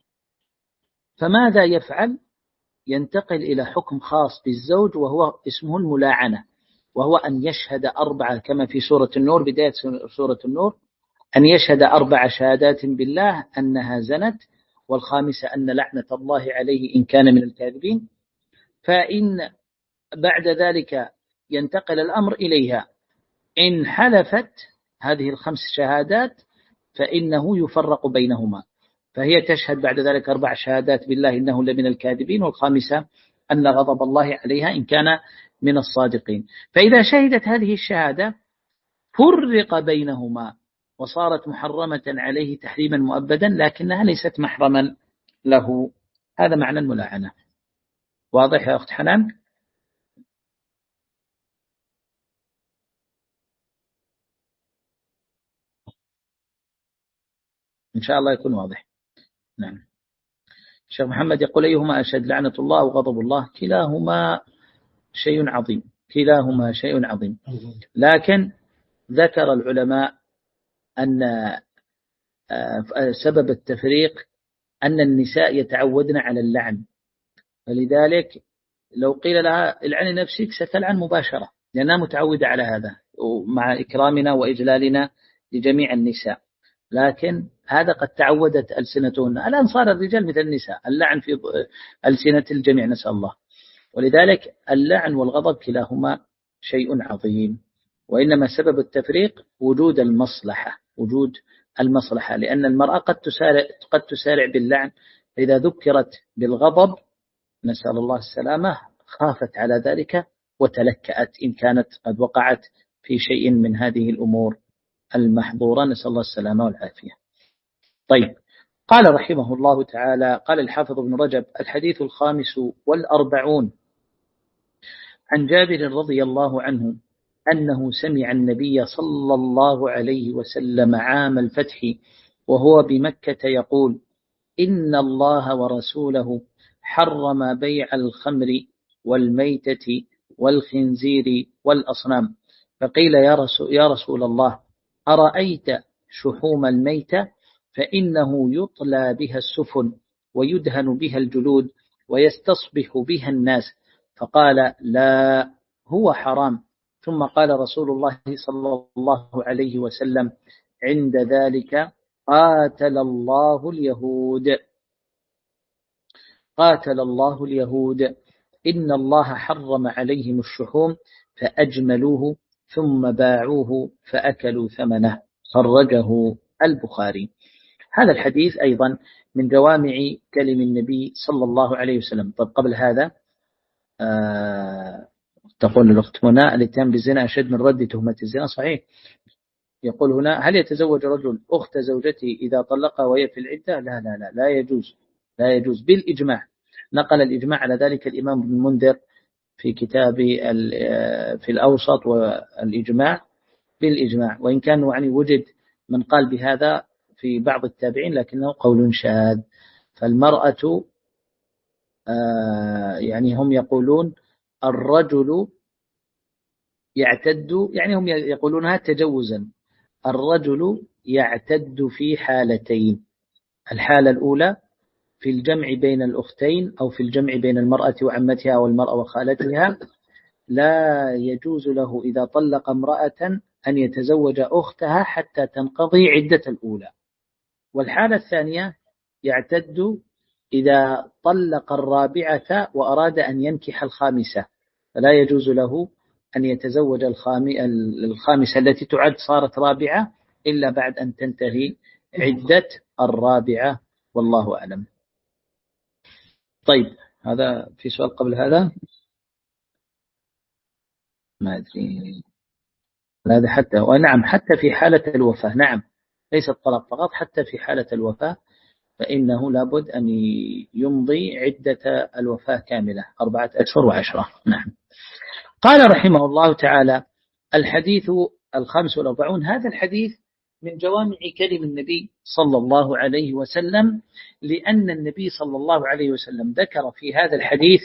فماذا يفعل؟ ينتقل إلى حكم خاص بالزوج وهو اسمه الملاعنة، وهو أن يشهد أربعة كما في سورة النور، بداية سورة النور، أن يشهد أربع شهادات بالله أنها زنت، والخامسة أن لعنة الله عليه إن كان من الكاذبين. فإن بعد ذلك ينتقل الأمر إليها، إن حلفت هذه الخمس شهادات فإنه يفرق بينهما، فهي تشهد بعد ذلك أربع شهادات بالله إنه لمن الكاذبين، والخامسة أن غضب الله عليها إن كان من الصادقين. فإذا شهدت هذه الشهادة فرق بينهما وصارت محرمة عليه تحريما مؤبدا، لكنها ليست محرما له. هذا معنى الملاعنة. واضح يا أخت حنان؟ إن شاء الله يكون واضح. نعم. الشيخ محمد يقول: أيهما أشد، لعنة الله أو غضب الله؟ كلاهما شيء عظيم، كلاهما شيء عظيم. لكن ذكر العلماء أن سبب التفريق أن النساء يتعودن على اللعن، فلذلك لو قيل لها العن نفسك ستلعن مباشرة، لأنها متعودة على هذا، ومع إكرامنا وإجلالنا لجميع النساء. لكن هذا قد تعودت ألسنتهن. الآن صار الرجال مثل النساء، اللعن في ألسنة الجميع، نسأل الله. ولذلك اللعن والغضب كلاهما شيء عظيم، وإنما سبب التفريق وجود المصلحة، وجود المصلحة، لأن المرأة قد تسارع, قد تسارع باللعن، فإذا ذكرت بالغضب نسأل الله السلامة خافت على ذلك وتلكأت إن كانت قد وقعت في شيء من هذه الأمور المحظورة، نسأل الله السلامة والعافية. طيب، قال رحمه الله تعالى: قال الحافظ ابن رجب: الحديث الخامس والأربعون عن جابر رضي الله عنه أنه سمع النبي صلى الله عليه وسلم عام الفتح وهو بمكة يقول: إن الله ورسوله حرم بيع الخمر والميتة والخنزير والأصنام. فقيل: يا رسول, يا رسول الله، أرأيت شحوم الميتة؟ فإنه يطلى بها السفن ويدهن بها الجلود ويستصبح بها الناس. فقال: لا، هو حرام. ثم قال رسول الله صلى الله عليه وسلم عند ذلك: قاتل الله اليهود، قاتل الله اليهود، إن الله حرم عليهم الشحوم فأجملوه ثم باعوه فأكلوا ثمنه. خرجه البخاري. هذا الحديث أيضا من جوامع كلم النبي صلى الله عليه وسلم. طب قبل هذا آه تقول الأخت هنا: الاتهام بالزنا أشد من رد تهمة الزنا. صحيح. يقول هنا: هل يتزوج رجل أخت زوجته إذا طلقها وهي في العدة؟ لا لا لا لا يجوز، لا يجوز بالإجماع. نقل الإجماع على ذلك الإمام ابن المنذر في كتاب في الأوسط، والإجماع بالإجماع، وإن كان يعني وجد من قال بهذا في بعض التابعين لكنه قول شاذ. فالمرأة آه يعني هم يقولون الرجل يعتد، يعني هم يقولونها تجوزا، الرجل يعتد في حالتين: الحالة الأولى في الجمع بين الأختين أو في الجمع بين المرأة وعمتها أو المرأة وخالتها، لا يجوز له إذا طلق امرأة أن يتزوج أختها حتى تنقضي عدة الأولى. والحالة الثانية يعتد إذا طلق الرابعة وأراد أن ينكح الخامسة، فلا يجوز له أن يتزوج الخامسة التي تعد صارت رابعة إلا بعد أن تنتهي عدة الرابعة، والله أعلم. طيب، هذا في سؤال قبل هذا ما أدري. هذا حتى ونعم حتى في حالة الوفاة، نعم ليس الطلاق فقط، حتى في حالة الوفاة فإنه لابد أن يمضي عدة الوفاة كاملة أربعة أشهر وعشرة. نعم. قال رحمه الله تعالى: الحديث الخامس والأربعون. هذا الحديث من جوامع كلم النبي صلى الله عليه وسلم، لأن النبي صلى الله عليه وسلم ذكر في هذا الحديث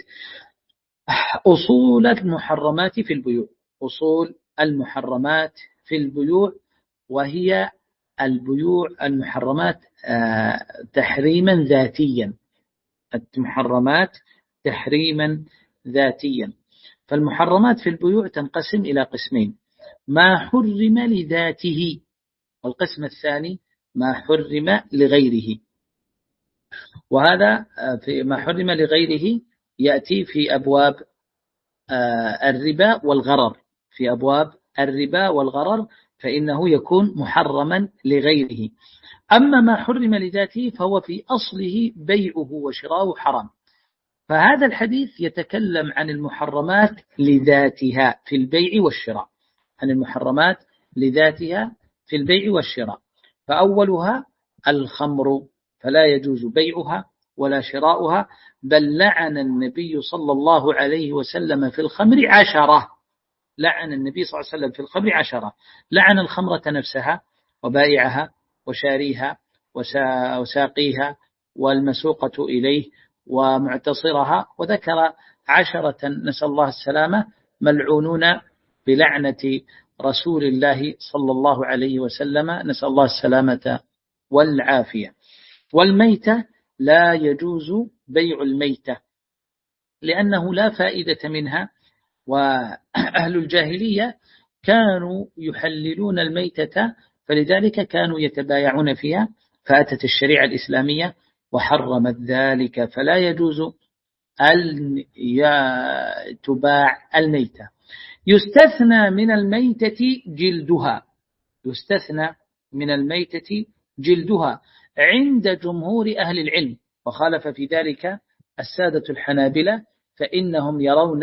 أصول المحرمات في البيوع، أصول المحرمات في البيوع، وهي البيوع المحرمات تحريما ذاتيا، المحرمات تحريما ذاتيا. فالمحرمات في البيوع تنقسم إلى قسمين: ما حرم لذاته، والقسم الثاني ما حرم لغيره. وهذا في ما حرم لغيره يأتي في أبواب الربا والغرر، في أبواب الربا والغرر فإنه يكون محرما لغيره. أما ما حرم لذاته فهو في أصله بيعه وشراؤه حرام. فهذا الحديث يتكلم عن المحرمات لذاتها في البيع والشراء، عن المحرمات لذاتها في البيع والشراء. فأولها الخمر، فلا يجوز بيعها ولا شراؤها، بل لعن النبي صلى الله عليه وسلم في الخمر عشرة، لعن النبي صلى الله عليه وسلم في الخمر عشرة، لعن الخمرة نفسها وبائعها وشاريها وساقيها والمسوقة إليه ومعتصرها، وذكر عشرة نسأل الله السلامة ملعونون بلعنة رسول الله صلى الله عليه وسلم، نسأل الله السلامة والعافية. والميتة لا يجوز بيع الميتة لأنه لا فائدة منها، وأهل الجاهلية كانوا يحللون الميتة فلذلك كانوا يتبايعون فيها، فأتت الشريعة الإسلامية وحرمت ذلك، فلا يجوز أن تباع الميتة. يستثنى من الميتة جلدها، يستثنى من الميتة جلدها عند جمهور أهل العلم، وخالف في ذلك السادة الحنابلة، فإنهم يرون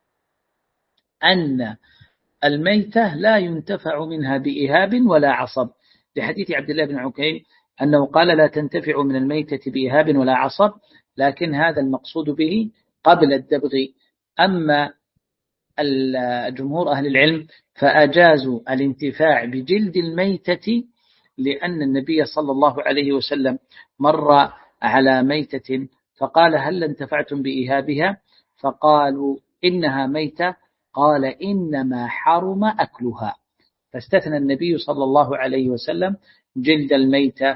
أن الميتة لا ينتفع منها بإهاب ولا عصب، لحديث عبد الله بن عكيم أنه قال لا تنتفع من الميتة بإهاب ولا عصب، لكن هذا المقصود به قبل الدبغ. أما الجمهور أهل العلم فأجازوا الانتفاع بجلد الميتة، لأن النبي صلى الله عليه وسلم مر على ميتة فقال هل انتفعتم بإهابها؟ فقالوا إنها ميتة، قال إنما حرم أكلها، فاستثنى النبي صلى الله عليه وسلم جلد الميتة،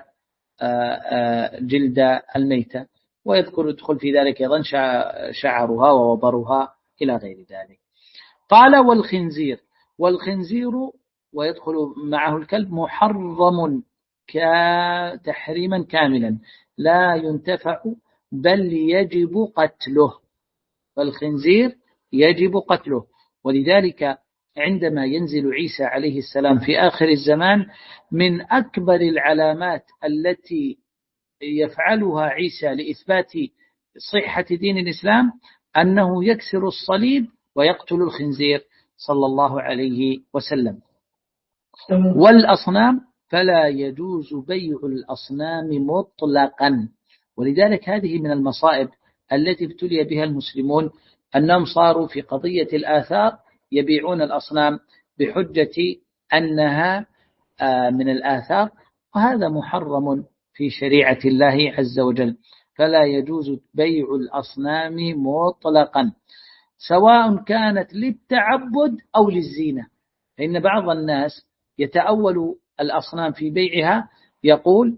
جلد الميتة، ويذكر يدخل في ذلك أيضا شعرها ووبرها إلى غير ذلك. قال والخنزير، والخنزير ويدخل معه الكلب محرم تحريما كاملا لا ينتفع بل يجب قتله، والخنزير يجب قتله. ولذلك عندما ينزل عيسى عليه السلام في آخر الزمان من أكبر العلامات التي يفعلها عيسى لإثبات صحة دين الإسلام أنه يكسر الصليب ويقتل الخنزير صلى الله عليه وسلم. والأصنام فلا يجوز بيع الأصنام مطلقا، ولذلك هذه من المصائب التي ابتلي بها المسلمون، أنهم صاروا في قضية الآثار يبيعون الأصنام بحجة أنها من الآثار، وهذا محرم في شريعة الله عز وجل. فلا يجوز بيع الأصنام مطلقا سواء كانت للتعبد أو للزينة. فإن بعض الناس يتأول الأصنام في بيعها، يقول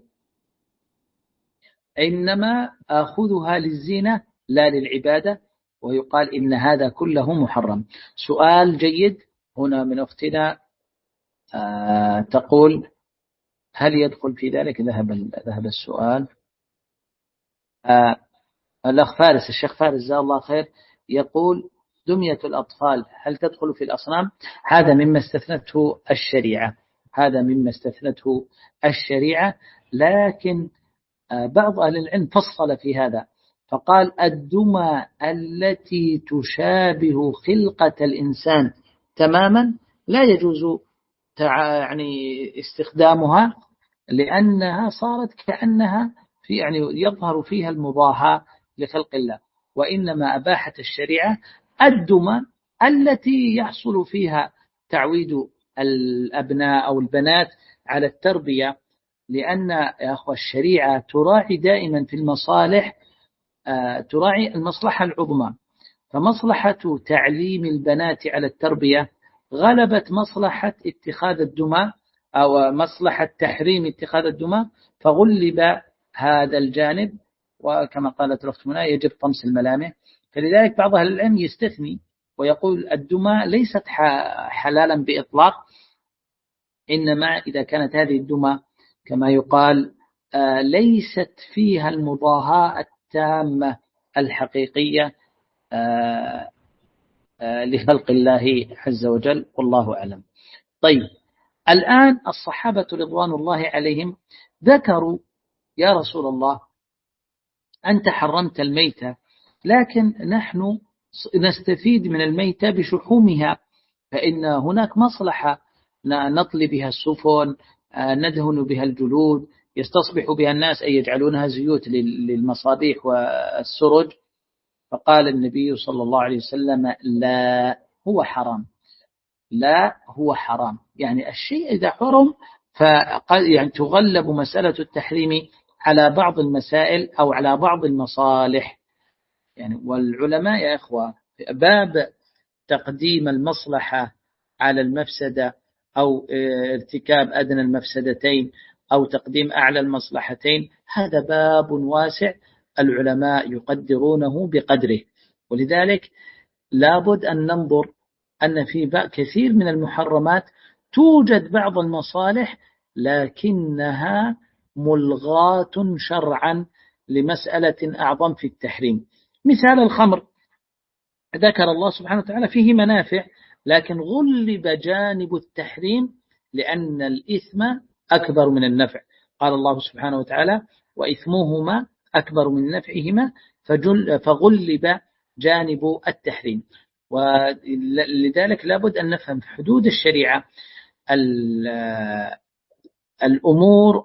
إنما آخذها للزينة لا للعبادة، ويقال إن هذا كله محرم. سؤال جيد هنا من أختنا آه تقول هل يدخل في ذلك؟ ذهب ذهب السؤال. آه الأخ فارس، الشيخ فارس جزاه الله خير، يقول دمية الأطفال هل تدخل في الأصنام؟ هذا مما استثنته الشريعة، هذا مما استثنته الشريعة، لكن بعض أهل العلم فصل في هذا فقال الدمى التي تشابه خلقة الإنسان تماما لا يجوز يعني استخدامها، لأنها صارت كأنها في يعني يظهر فيها المضاهاة لخلق الله. وإنما أباحت الشريعة الدمى التي يحصل فيها تعويد الأبناء أو البنات على التربية، لأن يا أخوة الشريعة تراعي دائما في المصالح، تراعي المصلحة العظمى، فمصلحة تعليم البنات على التربية غلبت مصلحة اتخاذ الدمى أو مصلحة تحريم اتخاذ الدمى، فغلب هذا الجانب. وكما قالت الأخت منى يجب طمس الملامح. فلذلك بعض أهل العلم يستثني ويقول الدمى ليست حلالا بإطلاق، إنما إذا كانت هذه الدمى كما يقال ليست فيها المضاهاة التامة الحقيقية لخلق الله عز وجل، والله أعلم. طيب الآن الصحابة رضوان الله عليهم ذكروا يا رسول الله أنت حرمت الميتة، لكن نحن نستفيد من الميتة بشحومها، فإن هناك مصلحة نطلي بها السفن، ندهن بها الجلود، يستصبح بها الناس أن يجعلونها زيوت للمصابيح والسرج. فقال النبي صلى الله عليه وسلم لا هو حرام، لا هو حرام. يعني الشيء إذا حرم فقد يعني تغلب مسألة التحريم على بعض المسائل أو على بعض المصالح. يعني والعلماء يا إخوة باب تقديم المصلحة على المفسدة أو ارتكاب أدنى المفسدتين أو تقديم أعلى المصلحتين، هذا باب واسع العلماء يقدرونه بقدره. ولذلك لابد أن ننظر أن في كثير من المحرمات توجد بعض المصالح لكنها ملغاة شرعا لمسألة أعظم في التحريم. مثال الخمر ذكر الله سبحانه وتعالى فيه منافع، لكن غلب جانب التحريم لأن الإثم أكبر من النفع. قال الله سبحانه وتعالى وإثمهما أكبر من نفعهما فغلب جانب التحريم. ولذلك لابد أن نفهم حدود الشريعة الأمور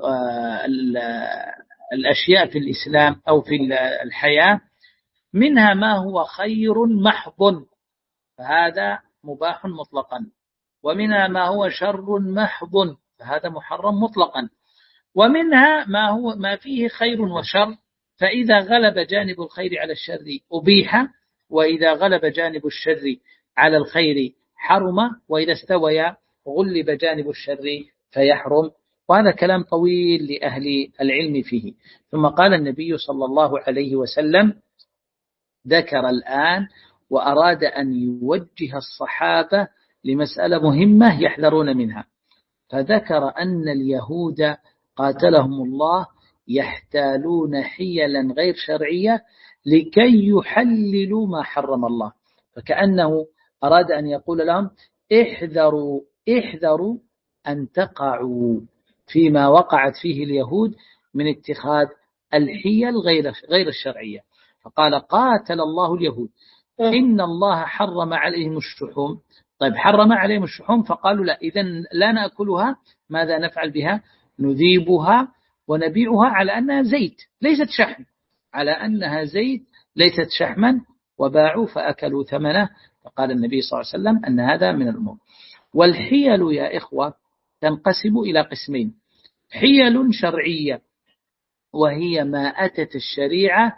والأشياء في الإسلام أو في الحياة، منها ما هو خير محض فهذا مباح مطلقا، ومنها ما هو شر محض فهذا محرم مطلقا، ومنها ما هو ما فيه خير وشر، فإذا غلب جانب الخير على الشر أبيح، وإذا غلب جانب الشر على الخير حرم، وإذا استوى غلب جانب الشر فيحرم. وهذا كلام طويل لأهل العلم فيه. ثم قال النبي صلى الله عليه وسلم ذكر الآن وأراد أن يوجه الصحابة لمسألة مهمة يحذرون منها، فذكر أن اليهود قاتلهم الله يحتالون حيلا غير شرعية لكي يحللوا ما حرم الله، فكأنه أراد أن يقول لهم احذروا احذروا أن تقعوا فيما وقعت فيه اليهود من اتخاذ الحيل غير غير الشرعية. فقال قاتل الله اليهود إن الله حرم عليهم الشحوم. طيب حرم عليهم الشحوم فقالوا لا، إذن لا نأكلها، ماذا نفعل بها؟ نذيبها ونبيعها على أنها زيت ليست شحم، على أنها زيت ليست شحما، وباعوا فأكلوا ثمنه. فقال النبي صلى الله عليه وسلم أن هذا من الأمور. والحيل يا إخوة تنقسم إلى قسمين: حيل شرعية وهي ما أتت الشريعة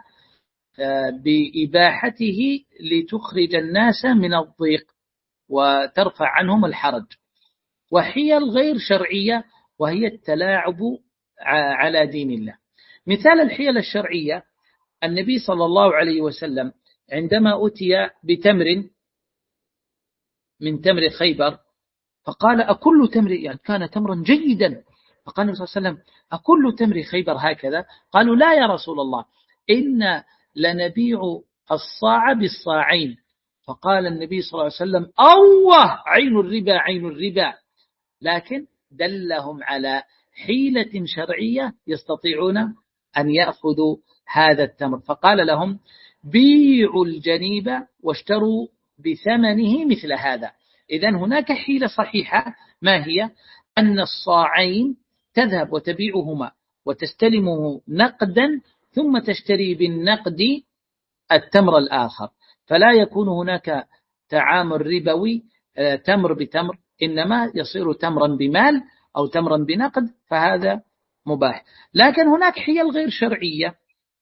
بإباحته لتخرج الناس من الضيق وترفع عنهم الحرج. وحيل غير شرعية وهي التلاعب على دين الله. مثال الحيل الشرعية النبي صلى الله عليه وسلم عندما أتي بتمر من تمر خيبر فقال أكل تمر، يعني كان تمرا جيدا، فقال النبي صلى الله عليه وسلم أكل تمر خيبر هكذا؟ قالوا لا يا رسول الله، إن لنبيع الصاع بالصاعين. فقال النبي صلى الله عليه وسلم أوه عين الربا عين الربا، لكن دلهم على حيلة شرعية يستطيعون أن يأخذوا هذا التمر، فقال لهم بيعوا الجنيب واشتروا بثمنه مثل هذا. إذن هناك حيلة صحيحة، ما هي؟ أن الصاعين تذهب وتبيعهما وتستلمه نقدا ثم تشتري بالنقد التمر الآخر، فلا يكون هناك تعامل ربوي تمر بتمر، إنما يصير تمرا بمال أو تمرا بنقد، فهذا مباح. لكن هناك حيل غير شرعية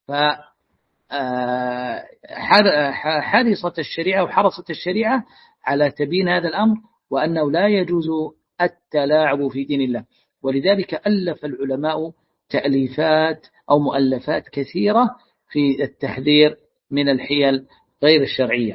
فحرصت الشريعة وحرصت الشريعة على تبيين هذا الأمر، وأنه لا يجوز التلاعب في دين الله. ولذلك ألف العلماء تأليفات أو مؤلفات كثيرة في التحذير من الحيل غير الشرعية.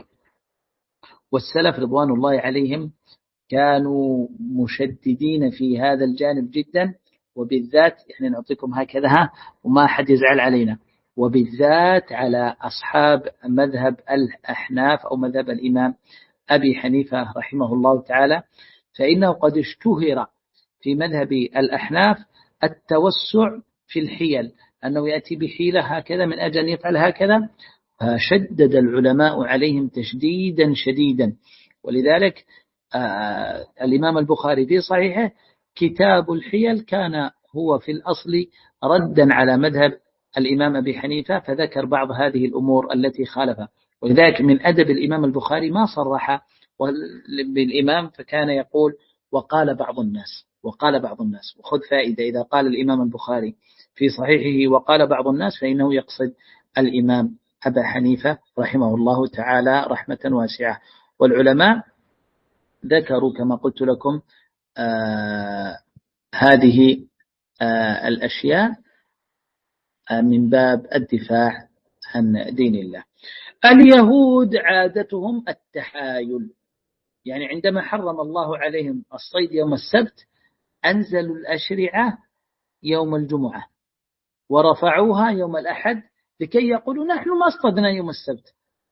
والسلف رضوان الله عليهم كانوا مشددين في هذا الجانب جدا، وبالذات يعني نعطيكم هكذا وما حد يزعل علينا، وبالذات على أصحاب مذهب الأحناف أو مذهب الإمام أبي حنيفة رحمه الله تعالى، فإنه قد اشتهر في مذهب الأحناف التوسع في الحيل، أنه يأتي بحيلة هكذا من أجل أن يفعل هكذا، فشدد العلماء عليهم تشديدا شديدا. ولذلك آه الإمام البخاري في صحيحه كتاب الحيل كان هو في الأصل ردا على مذهب الإمام أبي حنيفة، فذكر بعض هذه الأمور التي خالفها. ولذلك من أدب الإمام البخاري ما صرح بالإمام، فكان يقول وقال بعض الناس وقال بعض الناس. وخذ فائدة، إذا قال الإمام البخاري في صحيحه وقال بعض الناس فإنه يقصد الإمام أبا حنيفة رحمه الله تعالى رحمة واسعة. والعلماء ذكروا كما قلت لكم آه هذه آه الأشياء آه من باب الدفاع عن دين الله. اليهود عادتهم التحايل، يعني عندما حرم الله عليهم الصيد يوم السبت أنزلوا الأشرعة يوم الجمعة ورفعوها يوم الأحد لكي يقولوا نحن ما اصطدنا يوم السبت،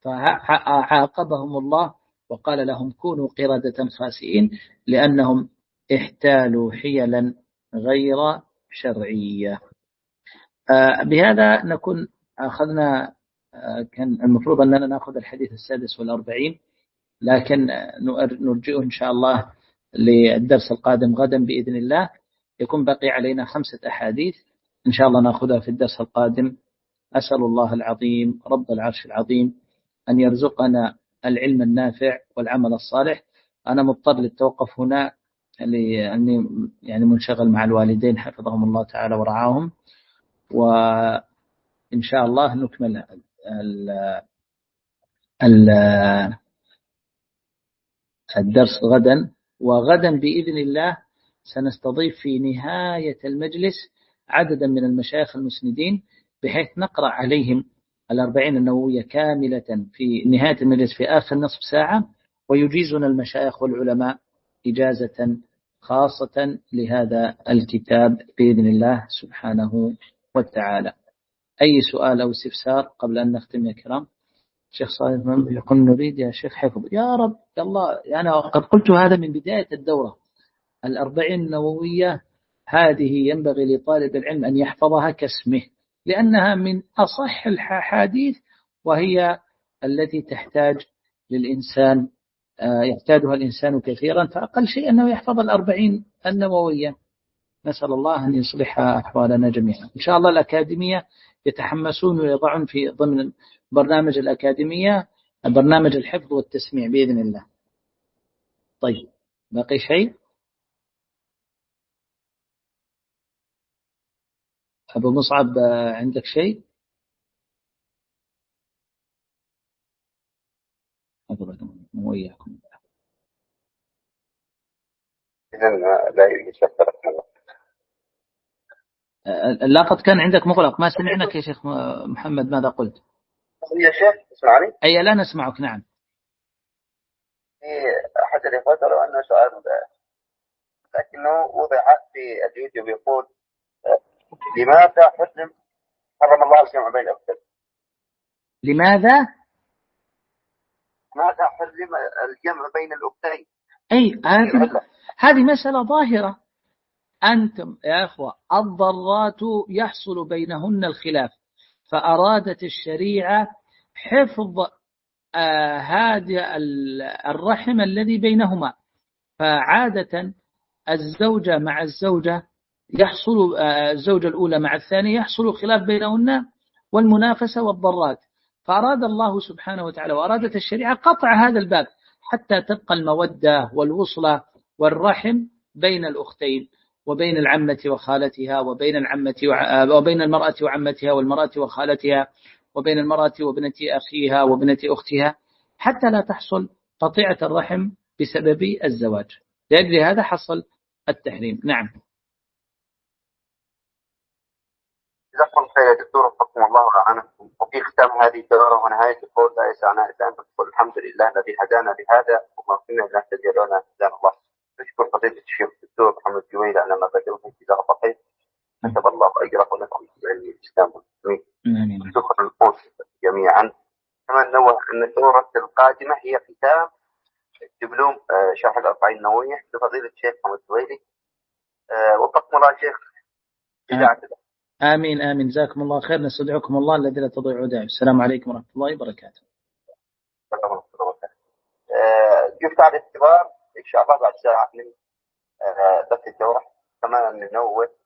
فعاقبهم الله وقال لهم كونوا قردة خاسئين لأنهم احتالوا حيلا غير شرعية. آه بهذا نكون أخذنا آه كان المفروض أننا نأخذ الحديث السادس والأربعين، لكن نرجئه إن شاء الله للدرس القادم غدا بإذن الله. يكون بقي علينا خمسة أحاديث إن شاء الله نأخذها في الدرس القادم. أسأل الله العظيم رب العرش العظيم أن يرزقنا العلم النافع والعمل الصالح. أنا مضطر للتوقف هنا لأني يعني منشغل مع الوالدين حفظهم الله تعالى ورعاهم، وإن شاء الله نكمل ال ال الدرس غدا. وغدا بإذن الله سنستضيف في نهاية المجلس عددا من المشايخ المسندين بحيث نقرأ عليهم الأربعين النووية كاملة في نهاية المجلس في آخر نصف ساعة، ويجيزنا المشايخ والعلماء إجازة خاصة لهذا الكتاب بإذن الله سبحانه وتعالى. أي سؤال أو استفسار قبل أن نختم يا كرام؟ شيخ صالح يقول نريد يا شيخ حفظ. يا رب يا الله، أنا قد قلت هذا من بداية الدورة. الأربعين النووية هذه ينبغي لطالب العلم أن يحفظها كاسمه، لأنها من أصح الحديث وهي التي تحتاج للإنسان يحتاجها الإنسان كثيرا، فأقل شيء أنه يحفظ الأربعين النووية. نسأل الله أن يصلح أحوالنا جميعا. إن شاء الله الأكاديمية يتحمسون ويضعون في ضمن برنامج الأكاديمية برنامج الحفظ والتسميع بإذن الله. طيب باقي شيء؟ أبو مصعب عندك شيء؟ أفضل وياكم. إذن لا يشكر. اللقط كان عندك مغلق، ما سمعناك يا شيخ محمد ماذا قلت؟ يا شيخ تسمعني؟ أي لا نسمعك. نعم. في أحد الإخوة لو أنه سؤال لكنه وضع في اليوتيوب يقول لماذا حرم حرم الله الجمع بين الأختين؟ لماذا؟ ماذا حرم الجمع بين الأختين؟ أي هذه هذه مسألة ظاهرة. أنتم يا أخوة الضرات يحصل بينهن الخلاف، فأرادت الشريعة حفظ آه هذا الرحم الذي بينهما. فعادة الزوجة مع الزوجة يحصل آه الزوجة الأولى مع الثانية يحصل خلاف بينهن والمنافسة والضرات، فأراد الله سبحانه وتعالى وأرادت الشريعة قطع هذا الباب حتى تبقى المودة والوصلة والرحم بين الأختين، وبين العمة وخالتها، وبين العمة وبين المرأة وعمتها، والمرأة وخالتها، وبين المرأة وابنة أخيها وابنة أختها، حتى لا تحصل قطيعة الرحم بسبب الزواج. لأجل هذا حصل التحريم. نعم. جزاكم الله خير يا دكتور، وفقكم الله وأعانكم. وفي ختام هذه الدورة ونهاية القول لا يسعنا إلا أن نقول الحمد لله الذي هدانا لهذا وما كنا لنهتدي لولا أن هدانا الله. نشكر فضيلة الشيخ الدكتور محمد جويل على ما بدأوا في جزاه الله خير. كتب الله أجره ولكم في علم الإسلام والمسلمين. شكرا لكم جميعا. كما نوه أن الدورة القادمة هي ختام دبلوم شرح الأربعين النووية لفضيلة الشيخ محمد جويلي. وفقكم الله شيخ. آمين آمين. جزاكم الله خير. نستودعكم الله الذي لا تضيع ودائعه. السلام عليكم ورحمة الله وبركاته. جفت على الاختبار إن شاء الله بعد ساعة من درس الدورة. كما ننوه